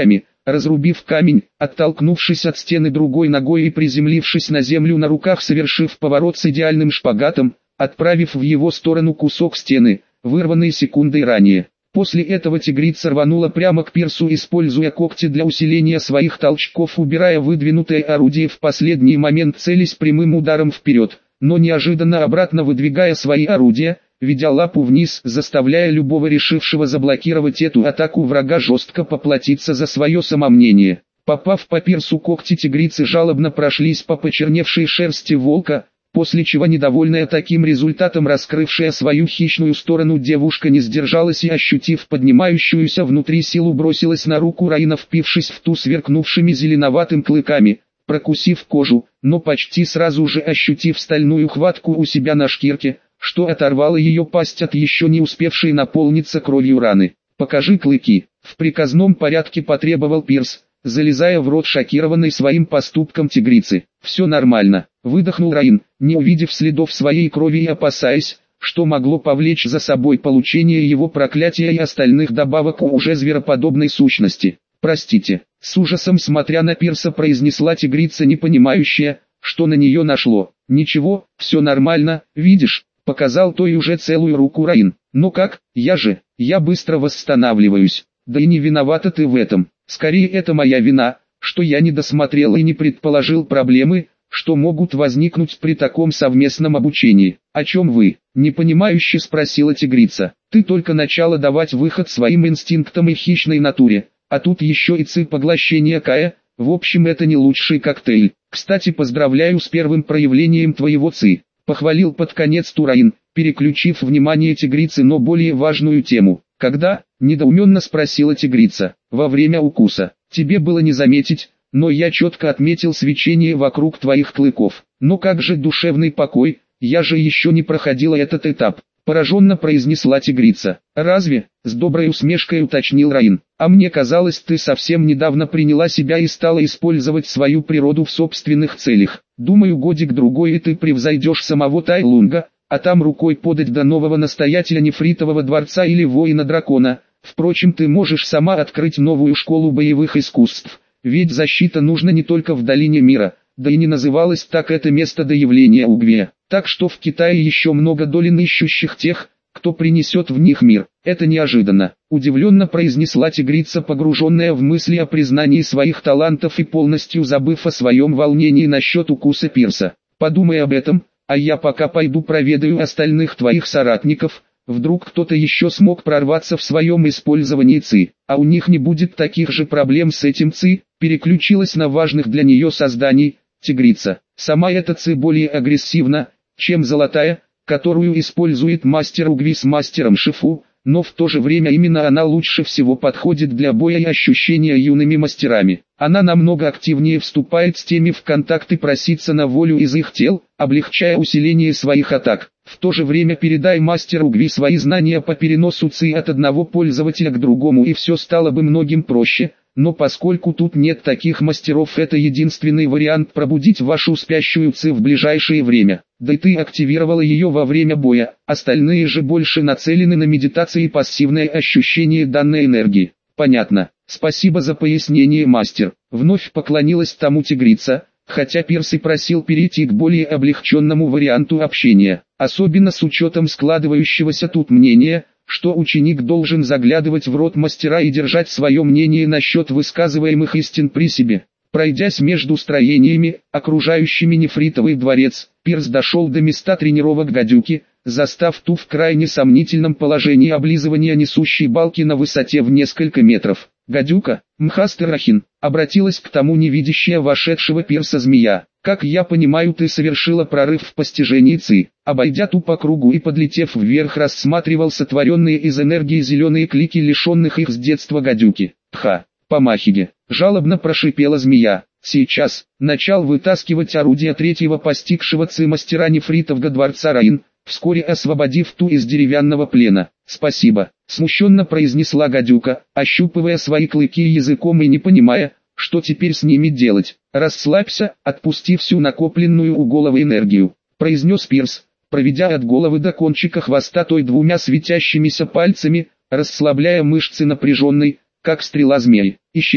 разрубив камень, оттолкнувшись от стены другой ногой и приземлившись на землю на руках, совершив поворот с идеальным шпагатом, отправив в его сторону кусок стены, вырванный секундой ранее. После этого тигрица рванула прямо к пирсу, используя когти для усиления своих толчков, убирая выдвинутое орудие в последний момент, целясь прямым ударом вперед, но неожиданно обратно выдвигая свои орудия, ведя лапу вниз, заставляя любого решившего заблокировать эту атаку врага жестко поплатиться за свое самомнение. Попав по пирсу, когти тигрицы жалобно прошлись по почерневшей шерсти волка, после чего, недовольная таким результатом, раскрывшая свою хищную сторону, девушка не сдержалась и, ощутив поднимающуюся внутри силу, бросилась на руку Раина, впившись в ту сверкнувшими зеленоватым клыками, прокусив кожу, но почти сразу же ощутив стальную хватку у себя на шкирке, что оторвало ее пасть от еще не успевшей наполниться кровью раны. «Покажи клыки», — в приказном порядке потребовал Пирс, залезая в рот шокированной своим поступком тигрицы. «Все нормально», — выдохнул Раин, не увидев следов своей крови и опасаясь, что могло повлечь за собой получение его проклятия и остальных добавок у уже звероподобной сущности. «Простите», — с ужасом смотря на Пирса произнесла тигрица, не понимающая, что на нее нашло. «Ничего, все нормально, видишь», — показал той уже целую руку Раин. «Ну как, я же, я быстро восстанавливаюсь. Да и не виновата ты в этом. Скорее это моя вина, что я не досмотрел и не предположил проблемы, что могут возникнуть при таком совместном обучении». «О чем вы?» — непонимающе спросила тигрица. «Ты только начала давать выход своим инстинктам и хищной натуре, а тут еще и ци поглощения Кая. В общем, это не лучший коктейль. Кстати, поздравляю с первым проявлением твоего ци», — похвалил под конец Тураин, переключив внимание тигрицы на более важную тему. «Когда?» — недоуменно спросила тигрица. «Во время укуса. Тебе было не заметить, но я четко отметил свечение вокруг твоих клыков. Но как же душевный покой, я же еще не проходила этот этап», — пораженно произнесла тигрица. «Разве?» — с доброй усмешкой уточнил Раин. «А мне казалось, ты совсем недавно приняла себя и стала использовать свою природу в собственных целях. Думаю, годик-другой и ты превзойдешь самого Тайлунга, а там рукой подать до нового настоятеля нефритового дворца или воина дракона. Впрочем, ты можешь сама открыть новую школу боевых искусств, ведь защита нужна не только в долине мира, да и не называлось так это место до явления Угвея. Так что в Китае еще много долин, ищущих тех, кто принесет в них мир. Это неожиданно», — удивленно произнесла тигрица, погруженная в мысли о признании своих талантов и полностью забыв о своем волнении насчет укуса Пирса. «Подумай об этом, а я пока пойду проведаю остальных твоих соратников. Вдруг кто-то еще смог прорваться в своем использовании ци, а у них не будет таких же проблем с этим ци», — переключилась на важных для нее созданий тигрица. «Сама эта ци более агрессивна, чем золотая, которую использует мастер Угви с мастером Шифу, но в то же время именно она лучше всего подходит для боя и ощущения юными мастерами. Она намного активнее вступает с теми в контакт и просится на волю из их тел, облегчая усиление своих атак. В то же время передай мастеру Угви свои знания по переносу ци от одного пользователя к другому, и все стало бы многим проще. Но поскольку тут нет таких мастеров, это единственный вариант пробудить вашу спящую ци в ближайшее время. Да и ты активировала ее во время боя, остальные же больше нацелены на медитацию и пассивное ощущение данной энергии». «Понятно. Спасибо за пояснение, мастер». Вновь поклонилась тому тигрица, хотя Пирс и просил перейти к более облегченному варианту общения, особенно с учетом складывающегося тут мнения, что ученик должен заглядывать в рот мастера и держать свое мнение насчет высказываемых истин при себе. Пройдясь между строениями, окружающими нефритовый дворец, Пирс дошел до места тренировок гадюки, застав ту в крайне сомнительном положении облизывания несущей балки на высоте в несколько метров. «Гадюка, Мхастерахин», обратилась к тому невидящая вошедшего Пирса змея. «Как я понимаю, ты совершила прорыв в постижении ци». Обойдя ту по кругу и подлетев вверх, рассматривал сотворенные из энергии зеленые клики лишенных их с детства гадюки. «Тха, помахиге», жалобно прошипела змея. «Сейчас», начал вытаскивать орудие третьего постигшего ци мастера нефритового дворца Раин, вскоре освободив ту из деревянного плена. «Спасибо», смущенно произнесла гадюка, ощупывая свои клыки языком и не понимая, что теперь с ними делать. «Расслабься, отпусти всю накопленную у головы энергию», произнес Пирс, проведя от головы до кончика хвоста той двумя светящимися пальцами, расслабляя мышцы напряженной, как стрела змеи. Исчезли.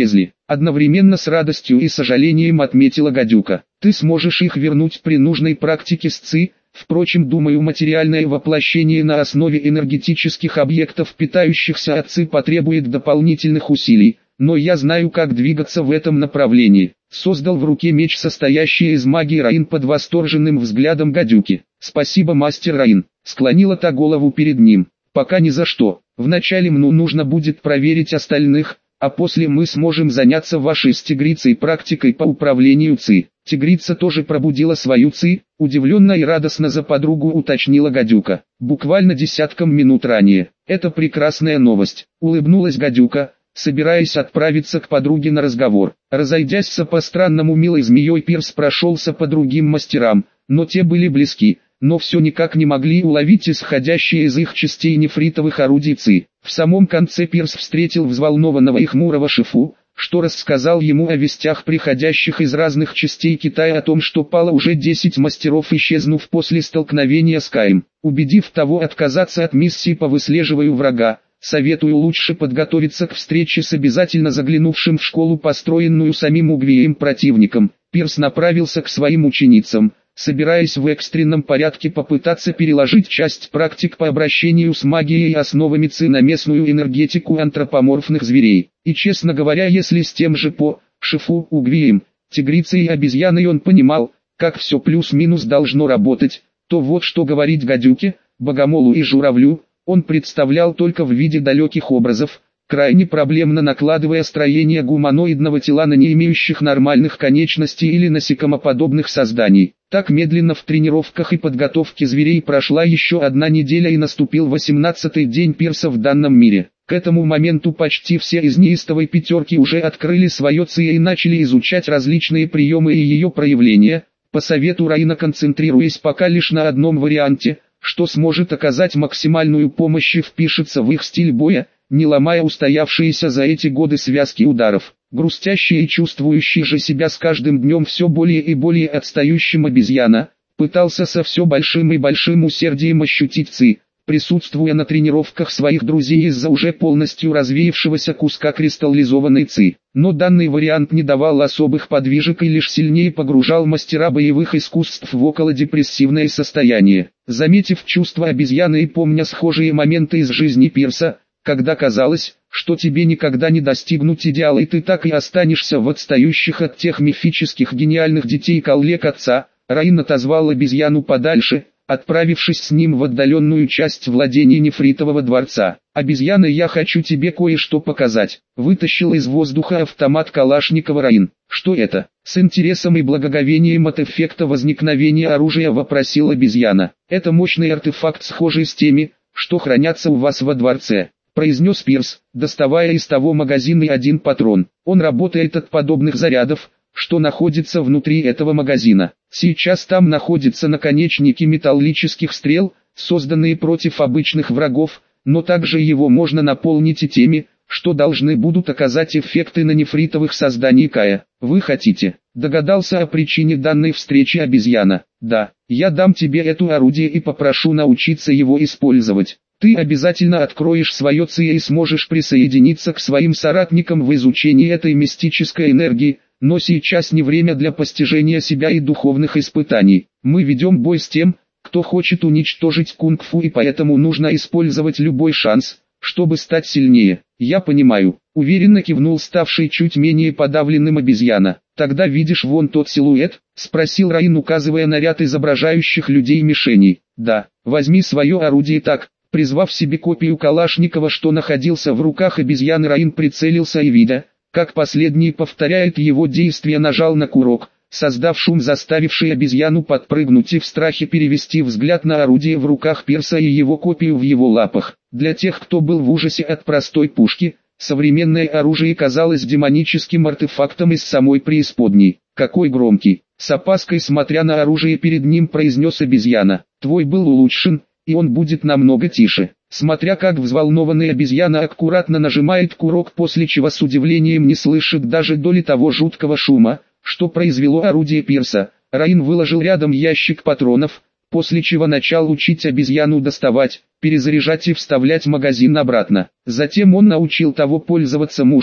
Одновременно с радостью и сожалением отметила гадюка. Ты сможешь их вернуть при нужной практике с ЦИ. Впрочем, думаю, материальное воплощение на основе энергетических объектов, питающихся от ЦИ, потребует дополнительных усилий, но я знаю, как двигаться в этом направлении. Создал в руке меч, состоящий из магии Раин, под восторженным взглядом гадюки. Спасибо, мастер Раин. Склонила та голову перед ним. Пока ни за что. Вначале мне нужно будет проверить остальных, а после мы сможем заняться вашей с тигрицей практикой по управлению ЦИ. Тигрица тоже пробудила свою ЦИ, удивленно и радостно за подругу уточнила гадюка. Буквально десятком минут ранее. Это прекрасная новость. Улыбнулась гадюка, собираясь отправиться к подруге на разговор. Разойдясь с по-странному милой змеей, Пирс прошелся по другим мастерам, но те были близки, но все никак не могли уловить исходящие из их частей нефритовых орудий ЦИ. В самом конце Пирс встретил взволнованного и хмурого Шифу, что рассказал ему о вестях, приходящих из разных частей Китая, о том, что пало уже десять мастеров, исчезнув после столкновения с Каем. Убедив того отказаться от миссии по выслеживанию врага, советую лучше подготовиться к встрече с обязательно заглянувшим в школу, построенную самим Угвием, противником. Пирс направился к своим ученицам, собираясь в экстренном порядке попытаться переложить часть практик по обращению с магией и основами ЦИ на местную энергетику антропоморфных зверей. И честно говоря, если с тем же по Шифу, Угвием, тигрицей и обезьяной он понимал, как все плюс-минус должно работать, то вот что говорить гадюке, богомолу и журавлю, он представлял только в виде далеких образов, крайне проблемно накладывая строение гуманоидного тела на не имеющих нормальных конечностей или насекомоподобных созданий. Так медленно в тренировках и подготовке зверей прошла еще одна неделя, и наступил восемнадцатый день Пирса в данном мире. К этому моменту почти все из неистовой пятерки уже открыли свое ЦИ и начали изучать различные приемы и ее проявления, по совету Раина концентрируясь пока лишь на одном варианте, что сможет оказать максимальную помощь и впишется в их стиль боя, не ломая устоявшиеся за эти годы связки ударов. Грустящий и чувствующий же себя с каждым днем все более и более отстающим обезьяна, пытался со все большим и большим усердием ощутить ЦИ, присутствуя на тренировках своих друзей из-за уже полностью развеявшегося куска кристаллизованной ЦИ. Но данный вариант не давал особых подвижек и лишь сильнее погружал мастера боевых искусств в околодепрессивное состояние. Заметив чувства обезьяны и помня схожие моменты из жизни Пирса, когда казалось, что тебе никогда не достигнуть идеала и ты так и останешься в отстающих от тех мифических гениальных детей коллег отца, Раин отозвал обезьяну подальше, отправившись с ним в отдаленную часть владений нефритового дворца. «Обезьяна, я хочу тебе кое-что показать», — вытащил из воздуха автомат Калашникова Раин. «Что это?» — с интересом и благоговением от эффекта возникновения оружия вопросил обезьяна. «Это мощный артефакт, схожий с теми, что хранятся у вас во дворце», — произнес Пирс, доставая из того магазина один патрон. «Он работает от подобных зарядов, что находится внутри этого магазина. Сейчас там находятся наконечники металлических стрел, созданные против обычных врагов, но также его можно наполнить и теми, что должны будут оказать эффекты на нефритовых созданий Кая. Вы хотите?» Догадался о причине данной встречи обезьяна. «Да, я дам тебе это орудие и попрошу научиться его использовать. Ты обязательно откроешь свое ЦИ и сможешь присоединиться к своим соратникам в изучении этой мистической энергии, но сейчас не время для постижения себя и духовных испытаний. Мы ведем бой с тем, кто хочет уничтожить кунг-фу, и поэтому нужно использовать любой шанс, чтобы стать сильнее». «Я понимаю», — уверенно кивнул ставший чуть менее подавленным обезьяна. «Тогда видишь вон тот силуэт?» — спросил Раин, указывая на ряд изображающих людей-мишеней. «Да, возьми свое орудие так». Призвав себе копию Калашникова, что находился в руках обезьяны, Раин прицелился и, видя, как последний повторяет его действия, нажал на курок, создав шум, заставивший обезьяну подпрыгнуть и в страхе перевести взгляд на орудие в руках Пирса и его копию в его лапах. Для тех, кто был в ужасе от простой пушки, современное оружие казалось демоническим артефактом из самой преисподней. «Какой громкий!» — с опаской смотря на оружие перед ним произнес обезьяна. «Твой был улучшен, и он будет намного тише». Смотря как взволнованная обезьяна аккуратно нажимает курок, после чего с удивлением не слышит даже доли того жуткого шума, что произвело орудие Пирса, Раин выложил рядом ящик патронов, после чего начал учить обезьяну доставать, перезаряжать и вставлять магазин обратно. Затем он научил того пользоваться мушкой,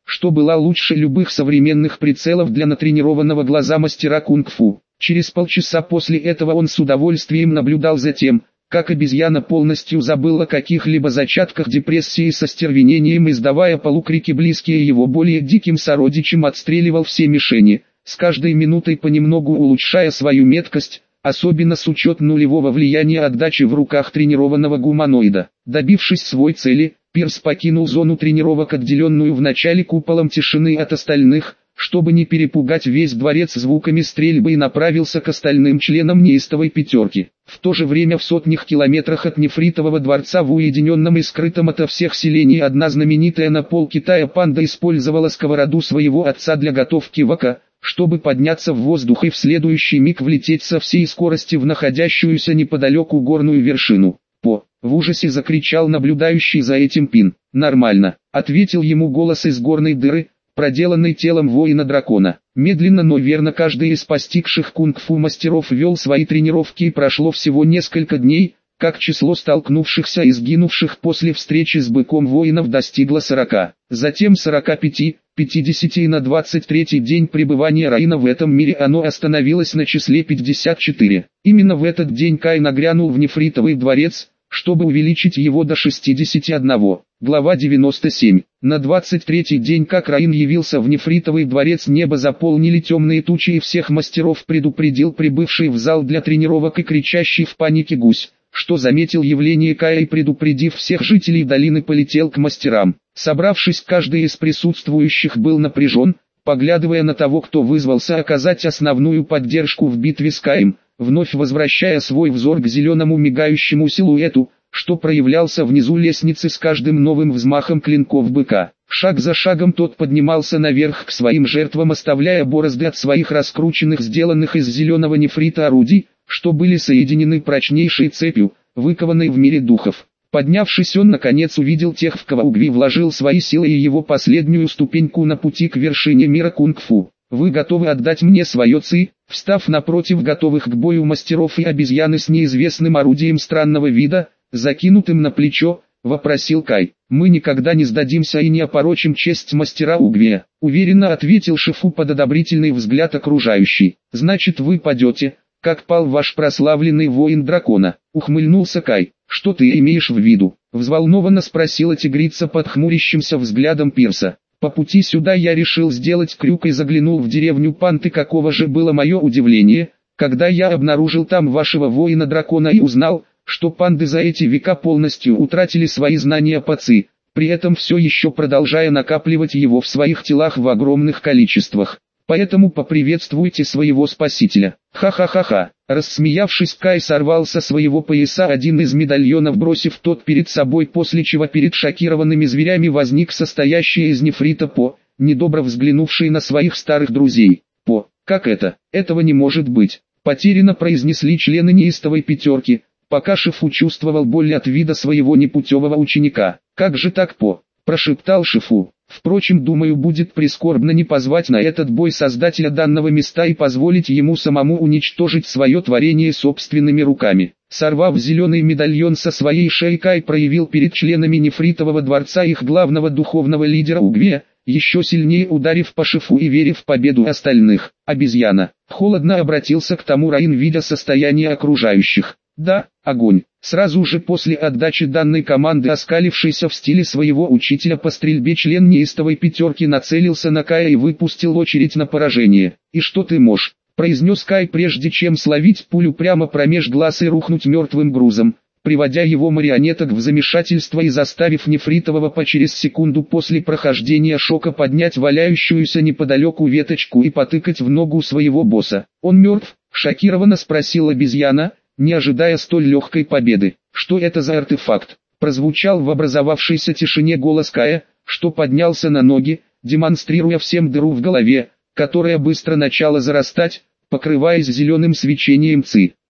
что была лучше любых современных прицелов для натренированного глаза мастера кунг-фу. Через полчаса после этого он с удовольствием наблюдал за тем, как обезьяна полностью забыла о каких-либо зачатках депрессии, со стервенением издавая полукрики, близкие его более диким сородичам, отстреливал все мишени, с каждой минутой понемногу улучшая свою меткость, особенно с учетом нулевого влияния отдачи в руках тренированного гуманоида. Добившись своей цели, Пирс покинул зону тренировок, отделенную вначале куполом тишины от остальных, чтобы не перепугать весь дворец звуками стрельбы, и направился к остальным членам неистовой пятерки. В то же время в сотнях километрах от нефритового дворца, в уединенном и скрытом ото всех селении, одна знаменитая на пол Китая панда использовала сковороду своего отца для готовки вока, чтобы подняться в воздух и в следующий миг влететь со всей скорости в находящуюся неподалеку горную вершину. «По!» — в ужасе закричал наблюдающий за этим Пин. «Нормально», — ответил ему голос из горной дыры, проделанный телом воина-дракона. Медленно, но верно каждый из постигших кунг-фу мастеров вел свои тренировки, и прошло всего несколько дней, как число столкнувшихся и сгинувших после встречи с быком воинов достигло сорока, затем сорока пяти, пятидесяти, и на двадцать третий день пребывания Раина в этом мире оно остановилось на числе пятьдесят четыре. Именно в этот день Кай нагрянул в нефритовый дворец, чтобы увеличить его до шестидесяти одного. Глава девяносто семь. На двадцать третий день, как Раин явился в нефритовый дворец, небо заполнили темные тучи, и всех мастеров предупредил прибывший в зал для тренировок и кричащий в панике гусь, что заметил явление Кая, и, предупредив всех жителей долины, полетел к мастерам. Собравшись, каждый из присутствующих был напряжен, поглядывая на того, кто вызвался оказать основную поддержку в битве с Каем, вновь возвращая свой взор к зеленому мигающему силуэту, что проявлялся внизу лестницы с каждым новым взмахом клинков быка. Шаг за шагом тот поднимался наверх к своим жертвам, оставляя борозды от своих раскрученных, сделанных из зеленого нефрита орудий, что были соединены прочнейшей цепью, выкованной в мире духов. Поднявшись, он наконец увидел тех, в кого Угви вложил свои силы и его последнюю ступеньку на пути к вершине мира кунг-фу. «Вы готовы отдать мне свое ци?» Встав напротив готовых к бою мастеров и обезьяны с неизвестным орудием странного вида, закинутым на плечо, вопросил Кай. «Мы никогда не сдадимся и не опорочим честь мастера Угвия», уверенно ответил Шифу под одобрительный взгляд окружающий. «Значит, вы падете, как пал ваш прославленный воин дракона», ухмыльнулся Кай. «Что ты имеешь в виду?» взволнованно спросила тигрица под хмурящимся взглядом Пирса. «По пути сюда я решил сделать крюк и заглянул в деревню Панты. Каково же было мое удивление, когда я обнаружил там вашего воина-дракона и узнал, что панды за эти века полностью утратили свои знания по ци, при этом все еще продолжая накапливать его в своих телах в огромных количествах. Поэтому поприветствуйте своего спасителя». «Ха-ха-ха-ха!» Рассмеявшись, Кай сорвал со своего пояса один из медальонов, бросив тот перед собой, после чего перед шокированными зверями возник состоящий из нефрита По, недобро взглянувший на своих старых друзей. «По, как это? Этого не может быть!» Потерянно произнесли члены неистовой пятерки, пока Шифу чувствовал боль от вида своего непутевого ученика. «Как же так, По?» – прошептал Шифу. «Впрочем, думаю, будет прискорбно не позвать на этот бой создателя данного места и позволить ему самому уничтожить свое творение собственными руками». Сорвав зеленый медальон со своей шеи, Кай проявил перед членами нефритового дворца их главного духовного лидера Угвия, еще сильнее ударив по Шифу и верив в победу остальных. «Обезьяна!» Холодно обратился к тому Раин, видя состояние окружающих. «Да, огонь!» Сразу же после отдачи данной команды, оскалившийся в стиле своего учителя по стрельбе член неистовой пятерки нацелился на Кая и выпустил очередь на поражение. «И что ты можешь?» – произнес Кай, прежде чем словить пулю прямо промеж глаз и рухнуть мертвым грузом, приводя его марионеток в замешательство и заставив нефритового По через секунду после прохождения шока поднять валяющуюся неподалеку веточку и потыкать в ногу своего босса. «Он мертв?» – шокированно спросил обезьяна, не ожидая столь легкой победы. «Что это за артефакт?» Прозвучал в образовавшейся тишине голос Кая, что поднялся на ноги, демонстрируя всем дыру в голове, которая быстро начала зарастать, покрываясь зеленым свечением ци.